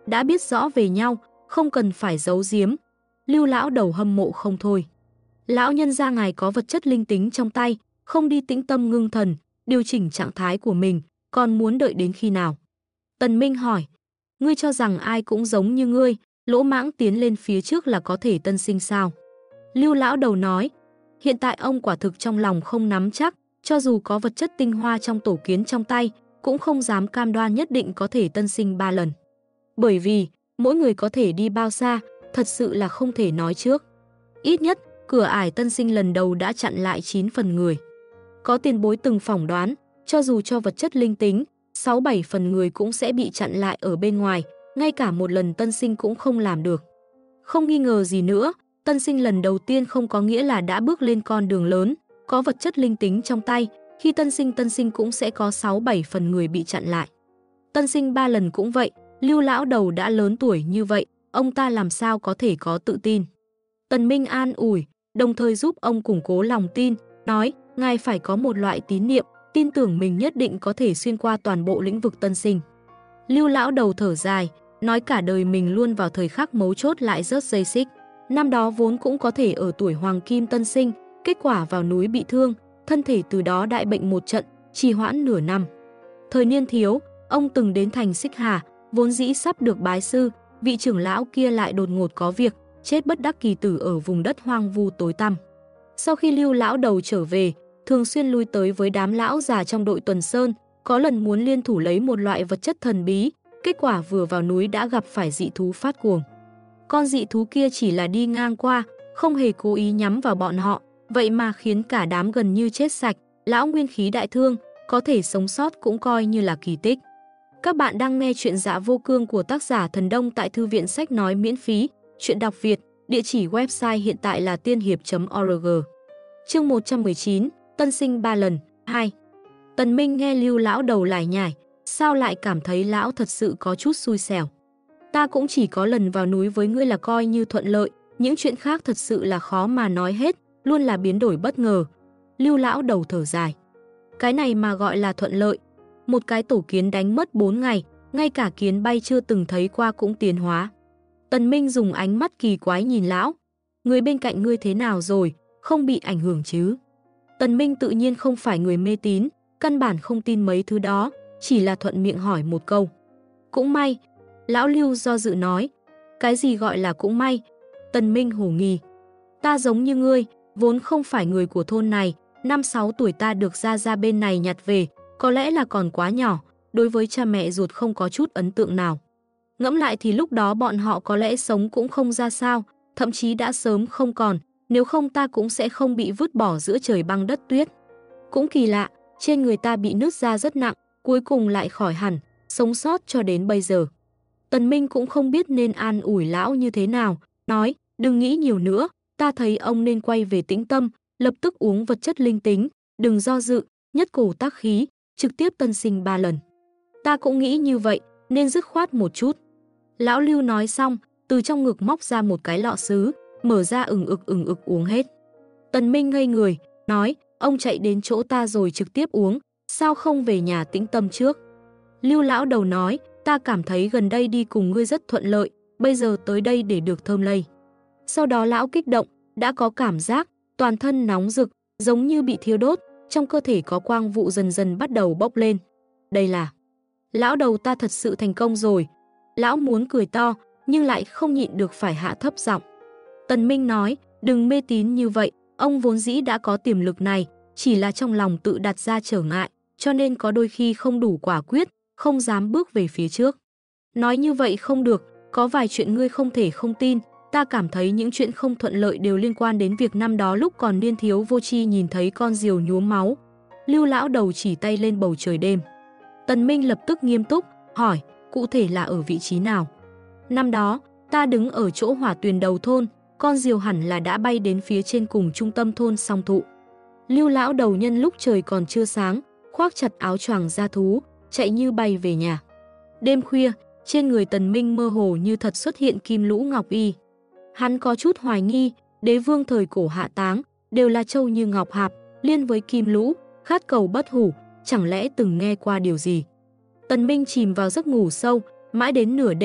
đã biết rõ về nhau, không cần phải giấu giếm. Lưu lão đầu hâm mộ không thôi. Lão nhân gia ngài có vật chất linh tính trong tay, không đi tĩnh tâm ngưng thần, điều chỉnh trạng thái của mình, còn muốn đợi đến khi nào? Tần Minh hỏi, ngươi cho rằng ai cũng giống như ngươi, lỗ mãng tiến lên phía trước là có thể tân sinh sao? Lưu lão đầu nói, hiện tại ông quả thực trong lòng không nắm chắc, cho dù có vật chất tinh hoa trong tổ kiến trong tay, cũng không dám cam đoan nhất định có thể tân sinh 3 lần. Bởi vì, mỗi người có thể đi bao xa, thật sự là không thể nói trước. Ít nhất, cửa ải tân sinh lần đầu đã chặn lại 9 phần người. Có tiền bối từng phỏng đoán, cho dù cho vật chất linh tính, 6-7 phần người cũng sẽ bị chặn lại ở bên ngoài, ngay cả một lần tân sinh cũng không làm được. Không nghi ngờ gì nữa, tân sinh lần đầu tiên không có nghĩa là đã bước lên con đường lớn, có vật chất linh tính trong tay, khi tân sinh cũng sẽ có 6-7 phần người bị chặn lại. Tân sinh 3 lần cũng vậy, Lưu lão đầu đã lớn tuổi như vậy, ông ta làm sao có thể có tự tin. Tần Minh an ủi, đồng thời giúp ông củng cố lòng tin, nói, ngài phải có một loại tín niệm, tin tưởng mình nhất định có thể xuyên qua toàn bộ lĩnh vực tân sinh. Lưu lão đầu thở dài, nói cả đời mình luôn vào thời khắc mấu chốt lại rớt dây xích. Năm đó vốn cũng có thể ở tuổi hoàng kim tân sinh, kết quả vào núi bị thương, thân thể từ đó đại bệnh một trận, trì hoãn nửa năm. Thời niên thiếu, ông từng đến thành Xích Hà, vốn dĩ sắp được bái sư, vị trưởng lão kia lại đột ngột có việc, chết bất đắc kỳ tử ở vùng đất hoang vu tối tăm. Sau khi Lưu lão đầu trở về, thường xuyên lui tới với đám lão già trong đội tuần sơn, có lần muốn liên thủ lấy một loại vật chất thần bí, kết quả vừa vào núi đã gặp phải dị thú phát cuồng. Con dị thú kia chỉ là đi ngang qua, không hề cố ý nhắm vào bọn họ, vậy mà khiến cả đám gần như chết sạch, lão nguyên khí đại thương, có thể sống sót cũng coi như là kỳ tích. Các bạn đang nghe chuyện Dạ Vô Cương của tác giả Thần Đông tại Thư viện Sách Nói miễn phí, chuyện đọc Việt, địa chỉ website hiện tại là tiên hiệp.org. Chương 119, Tân sinh 3 lần, 2. Tần Minh nghe Lưu lão đầu lải nhải, sao lại cảm thấy lão thật sự có chút xui xẻo. Ta cũng chỉ có lần vào núi với ngươi là coi như thuận lợi, những chuyện khác thật sự là khó mà nói hết, luôn là biến đổi bất ngờ. Lưu lão đầu thở dài. Cái này mà gọi là thuận lợi. Một cái tổ kiến đánh mất 4 ngày, ngay cả kiến bay chưa từng thấy qua cũng tiến hóa. Tần Minh dùng ánh mắt kỳ quái nhìn lão. Người bên cạnh ngươi thế nào rồi, không bị ảnh hưởng chứ? Tần Minh tự nhiên không phải người mê tín, căn bản không tin mấy thứ đó, chỉ là thuận miệng hỏi một câu. Cũng may. Lão Lưu do dự nói. Cái gì gọi là cũng may? Tần Minh hổ nghi. Ta giống như ngươi, vốn không phải người của thôn này, 5-6 tuổi ta được ra bên này nhặt về, có lẽ là còn quá nhỏ, đối với cha mẹ ruột không có chút ấn tượng nào. Ngẫm lại thì lúc đó bọn họ có lẽ sống cũng không ra sao, thậm chí đã sớm không còn, nếu không ta cũng sẽ không bị vứt bỏ giữa trời băng đất tuyết. Cũng kỳ lạ, trên người ta bị nứt ra rất nặng, cuối cùng lại khỏi hẳn, sống sót cho đến bây giờ. Tần Minh cũng không biết nên an ủi lão như thế nào, nói, đừng nghĩ nhiều nữa, ta thấy ông nên quay về tĩnh tâm, lập tức uống vật chất linh tính, đừng do dự, nhất cổ tác khí, trực tiếp tân sinh 3 lần. Ta cũng nghĩ như vậy, nên dứt khoát một chút. Lão Lưu nói xong, từ trong ngực móc ra một cái lọ sứ, mở ra ừng ực uống hết. Tần Minh ngây người, nói, ông chạy đến chỗ ta rồi trực tiếp uống, sao không về nhà tĩnh tâm trước? Lưu lão đầu nói, ta cảm thấy gần đây đi cùng ngươi rất thuận lợi, bây giờ tới đây để được thơm lây. Sau đó lão kích động, đã có cảm giác, toàn thân nóng rực, giống như bị thiêu đốt, trong cơ thể có quang vụ dần dần bắt đầu bốc lên. Đây là... Lão đầu ta thật sự thành công rồi. Lão muốn cười to, nhưng lại không nhịn được phải hạ thấp giọng. Tần Minh nói, đừng mê tín như vậy, ông vốn dĩ đã có tiềm lực này, chỉ là trong lòng tự đặt ra trở ngại, cho nên có đôi khi không đủ quả quyết, không dám bước về phía trước. Nói như vậy không được, có vài chuyện ngươi không thể không tin, ta cảm thấy những chuyện không thuận lợi đều liên quan đến việc năm đó lúc còn niên thiếu vô tri nhìn thấy con diều nhuốm máu. Lưu lão đầu chỉ tay lên bầu trời đêm. Tần Minh lập tức nghiêm túc, hỏi, cụ thể là ở vị trí nào? Năm đó, ta đứng ở chỗ hỏa tuyền đầu thôn, con diều hẳn là đã bay đến phía trên cùng trung tâm thôn song thụ. Lưu lão đầu nhân lúc trời còn chưa sáng, khoác chặt áo choàng da thú, chạy như bay về nhà. Đêm khuya, trên người Tần Minh mơ hồ như thật xuất hiện kim lũ ngọc y. Hắn có chút hoài nghi, đế vương thời cổ hạ táng, đều là châu như ngọc hạp, liên với kim lũ, khát cầu bất hủ, chẳng lẽ từng nghe qua điều gì. Tần Minh chìm vào giấc ngủ sâu, mãi đến nửa đêm,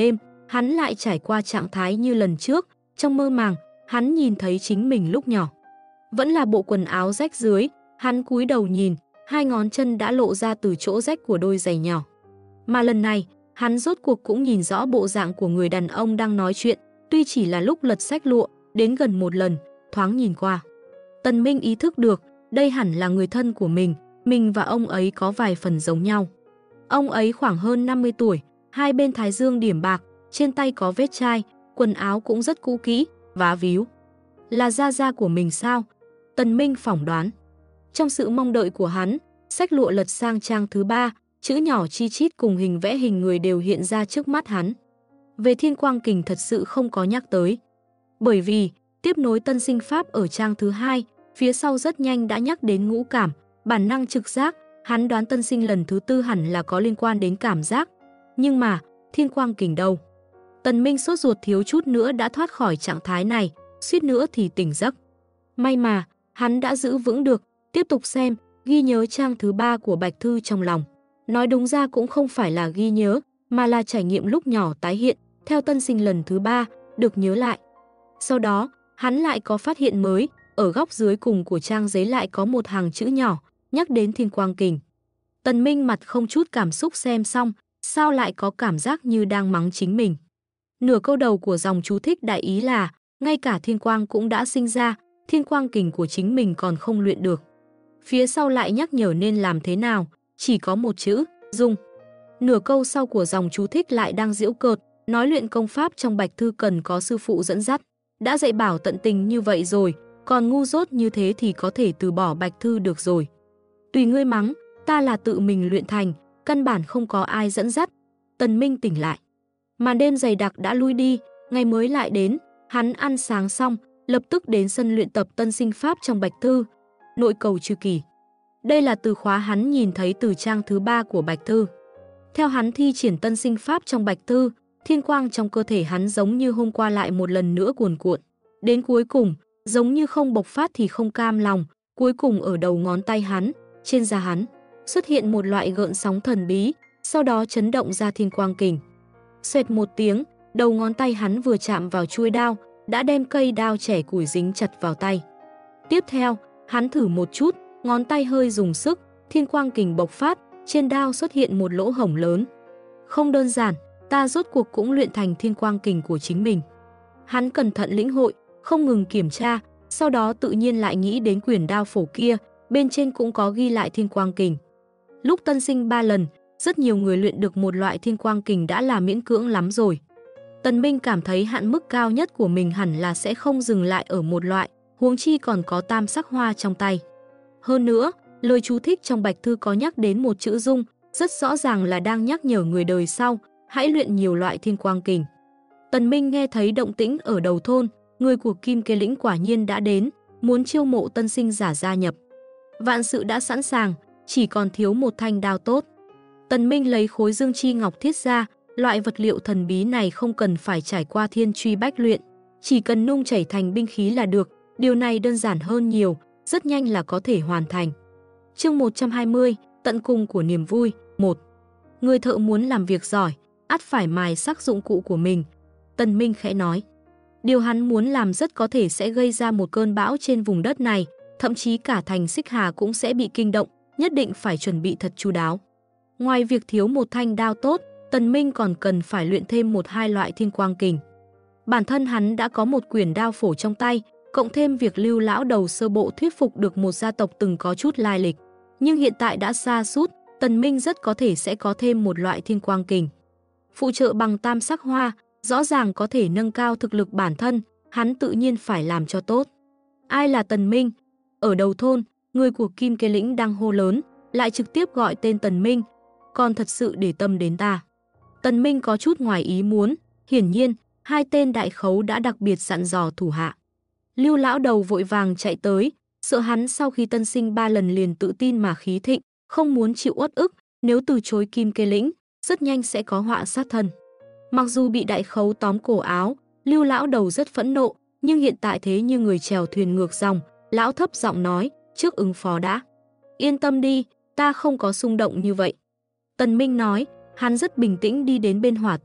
hắn lại trải qua trạng thái như lần trước. Trong mơ màng, hắn nhìn thấy chính mình lúc nhỏ. Vẫn là bộ quần áo rách dưới, hắn cúi đầu nhìn, hai ngón chân đã lộ ra từ chỗ rách của đôi giày nhỏ. Mà lần này, hắn rốt cuộc cũng nhìn rõ bộ dạng của người đàn ông đang nói chuyện, tuy chỉ là lúc lật xách lụa, đến gần một lần, thoáng nhìn qua. Tần Minh ý thức được, đây hẳn là người thân của mình và ông ấy có vài phần giống nhau. Ông ấy khoảng hơn 50 tuổi, hai bên thái dương điểm bạc, trên tay có vết chai, quần áo cũng rất cũ kỹ, vá víu. Là gia gia của mình sao? Tần Minh phỏng đoán. Trong sự mong đợi của hắn, xách lụa lật sang trang thứ 3, chữ nhỏ chi chít cùng hình vẽ hình người đều hiện ra trước mắt hắn. Về Thiên Quang Kình thật sự không có nhắc tới. Bởi vì, tiếp nối tân sinh pháp ở trang thứ 2, phía sau rất nhanh đã nhắc đến ngũ cảm, bản năng trực giác, hắn đoán tân sinh lần thứ 4 hẳn là có liên quan đến cảm giác. Nhưng mà, Thiên Quang Kình đâu? Tần Minh sốt ruột thiếu chút nữa đã thoát khỏi trạng thái này, suýt nữa thì tỉnh giấc. May mà, hắn đã giữ vững được, tiếp tục xem, ghi nhớ trang thứ 3 của Bạch Thư trong lòng. Nói đúng ra cũng không phải là ghi nhớ, mà là trải nghiệm lúc nhỏ tái hiện, theo tân sinh lần thứ 3, được nhớ lại. Sau đó, hắn lại có phát hiện mới, ở góc dưới cùng của trang giấy lại có một hàng chữ nhỏ, nhắc đến Thiên Quang Kình. Tần Minh mặt không chút cảm xúc xem xong, sao lại có cảm giác như đang mắng chính mình. Nửa câu đầu của dòng chú thích đại ý là, ngay cả Thiên Quang cũng đã sinh ra, Thiên Quang Kình của chính mình còn không luyện được. Phía sau lại nhắc nhở nên làm thế nào, chỉ có một chữ, dùng. Nửa câu sau của dòng chú thích lại đang giễu cợt, nói luyện công pháp trong Bạch Thư cần có sư phụ dẫn dắt. Đã dạy bảo tận tình như vậy rồi, còn ngu dốt như thế thì có thể từ bỏ Bạch Thư được rồi. Tùy ngươi mắng, ta là tự mình luyện thành, căn bản không có ai dẫn dắt. Tần Minh tỉnh lại. Màn đêm dày đặc đã lui đi, ngày mới lại đến, hắn ăn sáng xong, lập tức đến sân luyện tập tân sinh pháp trong Bạch Thư. Nội cầu chư kỳ. Đây là từ khóa hắn nhìn thấy từ trang thứ 3 của Bạch Thư. Theo hắn thi triển tân sinh pháp trong Bạch Thư, thiên quang trong cơ thể hắn giống như hôm qua lại một lần nữa cuồn cuộn. Đến cuối cùng, giống như không bộc phát thì không cam lòng, cuối cùng ở đầu ngón tay hắn, trên da hắn, xuất hiện một loại gợn sóng thần bí, sau đó chấn động ra Thiên Quang Kình. Xoẹt một tiếng, đầu ngón tay hắn vừa chạm vào chuôi đao, đã đem cây đao chẻ củi dính chặt vào tay. Tiếp theo, hắn thử một chút, ngón tay hơi dùng sức, Thiên Quang Kình bộc phát, trên đao xuất hiện một lỗ hổng lớn. Không đơn giản, ta rốt cuộc cũng luyện thành Thiên Quang Kình của chính mình. Hắn cẩn thận lĩnh hội, không ngừng kiểm tra, sau đó tự nhiên lại nghĩ đến quyển đao phổ kia, bên trên cũng có ghi lại Thiên Quang Kình. Lúc tân sinh 3 lần, rất nhiều người luyện được một loại Thiên Quang Kình đã là miễn cưỡng lắm rồi. Tần Minh cảm thấy hạn mức cao nhất của mình hẳn là sẽ không dừng lại ở một loại, huống chi còn có tam sắc hoa trong tay. Hơn nữa, lời chú thích trong Bạch Thư có nhắc đến một chữ dung, rất rõ ràng là đang nhắc nhở người đời sau, hãy luyện nhiều loại Thiên Quang Kình. Tần Minh nghe thấy động tĩnh ở đầu thôn, người của Kim Kế Lĩnh quả nhiên đã đến, muốn chiêu mộ tân sinh giả gia nhập. Vạn sự đã sẵn sàng, chỉ còn thiếu một thanh đao tốt. Tần Minh lấy khối dương chi ngọc thiết ra, loại vật liệu thần bí này không cần phải trải qua thiên truy bách luyện, chỉ cần nung chảy thành binh khí là được, điều này đơn giản hơn nhiều, rất nhanh là có thể hoàn thành. Chương 120, tận cùng của niềm vui, 1. Người thợ muốn làm việc giỏi, ắt phải mài sắc dụng cụ của mình. Tần Minh khẽ nói. Điều hắn muốn làm rất có thể sẽ gây ra một cơn bão trên vùng đất này, thậm chí cả thành Xích Hà cũng sẽ bị kinh động, nhất định phải chuẩn bị thật chu đáo. Ngoài việc thiếu một thanh đao tốt, Tần Minh còn cần phải luyện thêm 1-2 loại Thiên Quang Kình. Bản thân hắn đã có một quyển đao phổ trong tay, cộng thêm việc Lưu lão đầu sơ bộ thuyết phục được một gia tộc từng có chút lai lịch. Nhưng hiện tại đã sa sút, Tần Minh rất có thể sẽ có thêm một loại Thiên Quang Kình. Phụ trợ bằng tam sắc hoa, rõ ràng có thể nâng cao thực lực bản thân, hắn tự nhiên phải làm cho tốt. Ai là Tần Minh? Ở đầu thôn, người của Kim Kế Lĩnh đang hô lớn, lại trực tiếp gọi tên Tần Minh, còn thật sự để tâm đến ta. Tần Minh có chút ngoài ý muốn, hiển nhiên, hai tên đại khấu đã đặc biệt dặn dò thủ hạ. Lưu lão đầu vội vàng chạy tới, sợ hắn sau khi tân sinh 3 lần liền tự tin mà khí thịnh, không muốn chịu uất ức, nếu từ chối Kim Kế Lĩnh, rất nhanh sẽ có họa sát thân. Mặc dù bị đại khấu tóm cổ áo, Lưu lão đầu rất phẫn nộ, nhưng hiện tại thế như người chèo thuyền ngược dòng, lão thấp giọng nói, trước ứng phó đã. Yên tâm đi, ta không có xung động như vậy. Tần Minh nói, hắn rất bình tĩnh đi đến bên hỏa tuyền,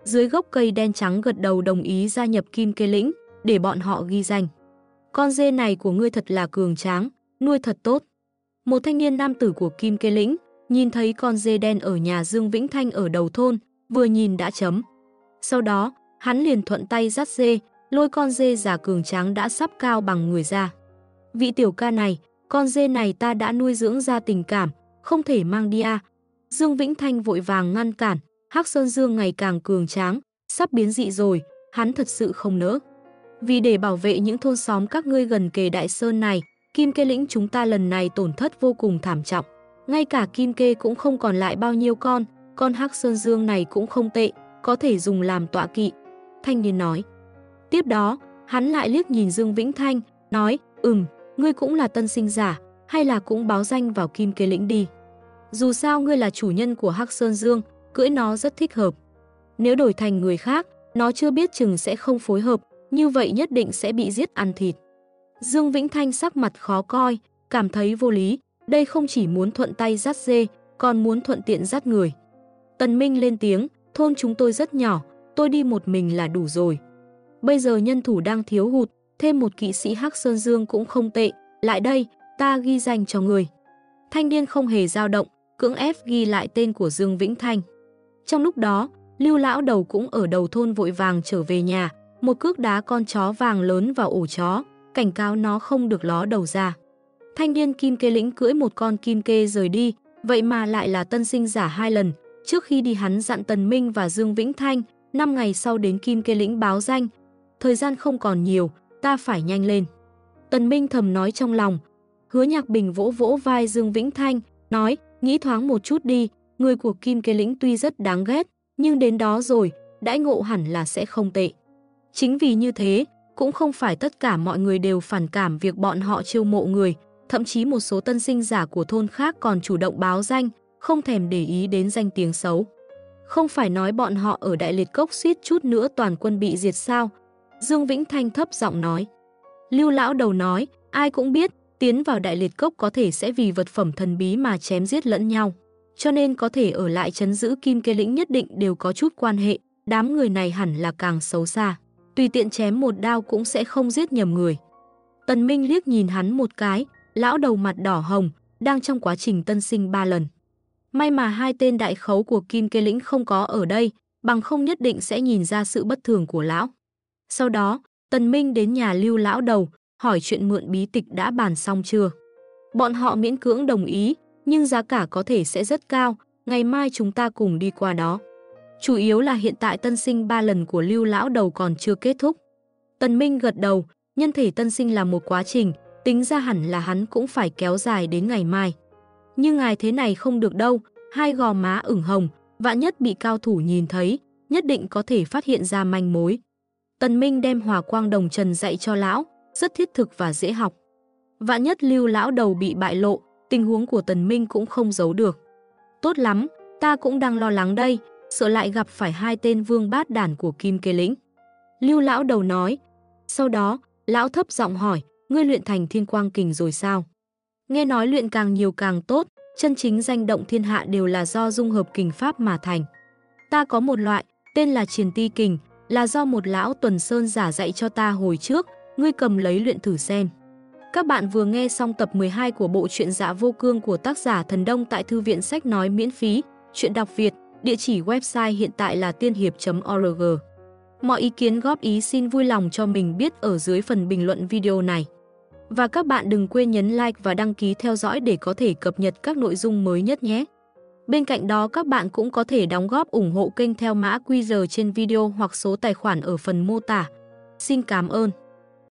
Dưới gốc cây đen trắng gật đầu đồng ý gia nhập Kim Kê Lĩnh, để bọn họ ghi danh. Con dê này của ngươi thật là cường tráng, nuôi thật tốt. Một thanh niên nam tử của Kim Kê Lĩnh nhìn thấy con dê đen ở nhà Dương Vĩnh Thanh ở đầu thôn, vừa nhìn đã chấm. Sau đó, hắn liền thuận tay dắt dê, lôi con dê già cường tráng đã sắp cao bằng người ra. Vị tiểu ca này, con dê này ta đã nuôi dưỡng ra tình cảm, không thể mang đi à. Dương Vĩnh Thanh vội vàng ngăn cản, Hắc Sơn Dương ngày càng cường tráng, sắp biến dị rồi, hắn thật sự không nỡ. Vì để bảo vệ những thôn xóm các ngươi gần kề Đại Sơn này, Kim Kê Lĩnh chúng ta lần này tổn thất vô cùng thảm trọng. Ngay cả Kim Kê cũng không còn lại bao nhiêu con Hắc Sơn Dương này cũng không tệ, có thể dùng làm tọa kỵ. Thanh niên nói. Tiếp đó, hắn lại liếc nhìn Dương Vĩnh Thanh, nói, ngươi cũng là tân sinh giả, hay là cũng báo danh vào Kim Kê Lĩnh đi. Dù sao ngươi là chủ nhân của Hắc Sơn Dương, cưỡi nó rất thích hợp. Nếu đổi thành người khác, nó chưa biết chừng sẽ không phối hợp, như vậy nhất định sẽ bị giết ăn thịt. Dương Vĩnh Thanh sắc mặt khó coi, cảm thấy vô lý, đây không chỉ muốn thuận tay dắt dê, còn muốn thuận tiện dắt người. Tần Minh lên tiếng, thôn chúng tôi rất nhỏ, tôi đi một mình là đủ rồi. Bây giờ nhân thủ đang thiếu hụt, thêm một kỵ sĩ Hắc Sơn Dương cũng không tệ, lại đây, ta ghi danh cho người. Thanh niên không hề dao động, cưỡng ép ghi lại tên của Dương Vĩnh Thanh. Trong lúc đó, Lưu lão đầu cũng ở đầu thôn vội vàng trở về nhà, một cước đá con chó vàng lớn vào ổ chó, cảnh cáo nó không được ló đầu ra. Thanh niên Kim Kê Lĩnh cưỡi một con kim kê rời đi, vậy mà lại là tân sinh giả 2 lần. Trước khi đi hắn dặn Tần Minh và Dương Vĩnh Thanh, 5 ngày sau đến Kim Kê Lĩnh báo danh. Thời gian không còn nhiều, ta phải nhanh lên. Tần Minh thầm nói trong lòng. Hứa Nhạc Bình vỗ vỗ vai Dương Vĩnh Thanh, nói, nghĩ thoáng một chút đi, người của Kim Kê Lĩnh tuy rất đáng ghét, nhưng đến đó rồi, đãi ngộ hẳn là sẽ không tệ. Chính vì như thế, cũng không phải tất cả mọi người đều phản cảm việc bọn họ chiêu mộ người, thậm chí một số tân sinh giả của thôn khác còn chủ động báo danh, không thèm để ý đến danh tiếng xấu. Không phải nói bọn họ ở Đại Liệt Cốc suýt chút nữa toàn quân bị diệt sao? Dương Vĩnh Thanh thấp giọng nói. Lưu lão đầu nói, ai cũng biết, tiến vào Đại Liệt Cốc có thể sẽ vì vật phẩm thần bí mà chém giết lẫn nhau. Cho nên có thể ở lại trấn giữ Kim Kê Lĩnh nhất định đều có chút quan hệ, đám người này hẳn là càng xấu xa. Tùy tiện chém một đao cũng sẽ không giết nhầm người. Tần Minh liếc nhìn hắn một cái, lão đầu mặt đỏ hồng, đang trong quá trình tân sinh 3 lần. May mà 2 tên đại khấu của Kim Kê Lĩnh không có ở đây, bằng không nhất định sẽ nhìn ra sự bất thường của lão. Sau đó, Tần Minh đến nhà Lưu lão đầu, hỏi chuyện mượn bí tịch đã bàn xong chưa. Bọn họ miễn cưỡng đồng ý, nhưng giá cả có thể sẽ rất cao, ngày mai chúng ta cùng đi qua đó. Chủ yếu là hiện tại tân sinh 3 lần của Lưu lão đầu còn chưa kết thúc. Tần Minh gật đầu, nhân thể tân sinh là một quá trình, tính ra hẳn là hắn cũng phải kéo dài đến ngày mai. Nhưng ngài thế này không được đâu, 2 gò má ửng hồng, vạn nhất bị cao thủ nhìn thấy, nhất định có thể phát hiện ra manh mối. Tần Minh đem Hỏa Quang Đồng Trần dạy cho lão, rất thiết thực và dễ học. Vạn nhất Lưu lão đầu bị bại lộ, tình huống của Tần Minh cũng không giấu được. Tốt lắm, ta cũng đang lo lắng đây, sợ lại gặp phải 2 tên vương bát đản của Kim Kê Lĩnh. Lưu lão đầu nói. Sau đó, lão thấp giọng hỏi, ngươi luyện thành Thiên Quang Kình rồi sao? Nghe nói luyện càng nhiều càng tốt, chân chính danh động thiên hạ đều là do dung hợp kình pháp mà thành. Ta có một loại, tên là Triền Ti Kình, là do một lão Tuần Sơn giả dạy cho ta hồi trước, ngươi cầm lấy luyện thử xem. Các bạn vừa nghe xong tập 12 của bộ truyện Dạ Vô Cương của tác giả Thần Đông tại Thư viện Sách Nói miễn phí, truyện đọc Việt, địa chỉ website hiện tại là tiên-hiệp.org. Mọi ý kiến góp ý xin vui lòng cho mình biết ở dưới phần bình luận video này. Và các bạn đừng quên nhấn like và đăng ký theo dõi để có thể cập nhật các nội dung mới nhất nhé. Bên cạnh đó các bạn cũng có thể đóng góp ủng hộ kênh theo mã QR trên video hoặc số tài khoản ở phần mô tả. Xin cảm ơn.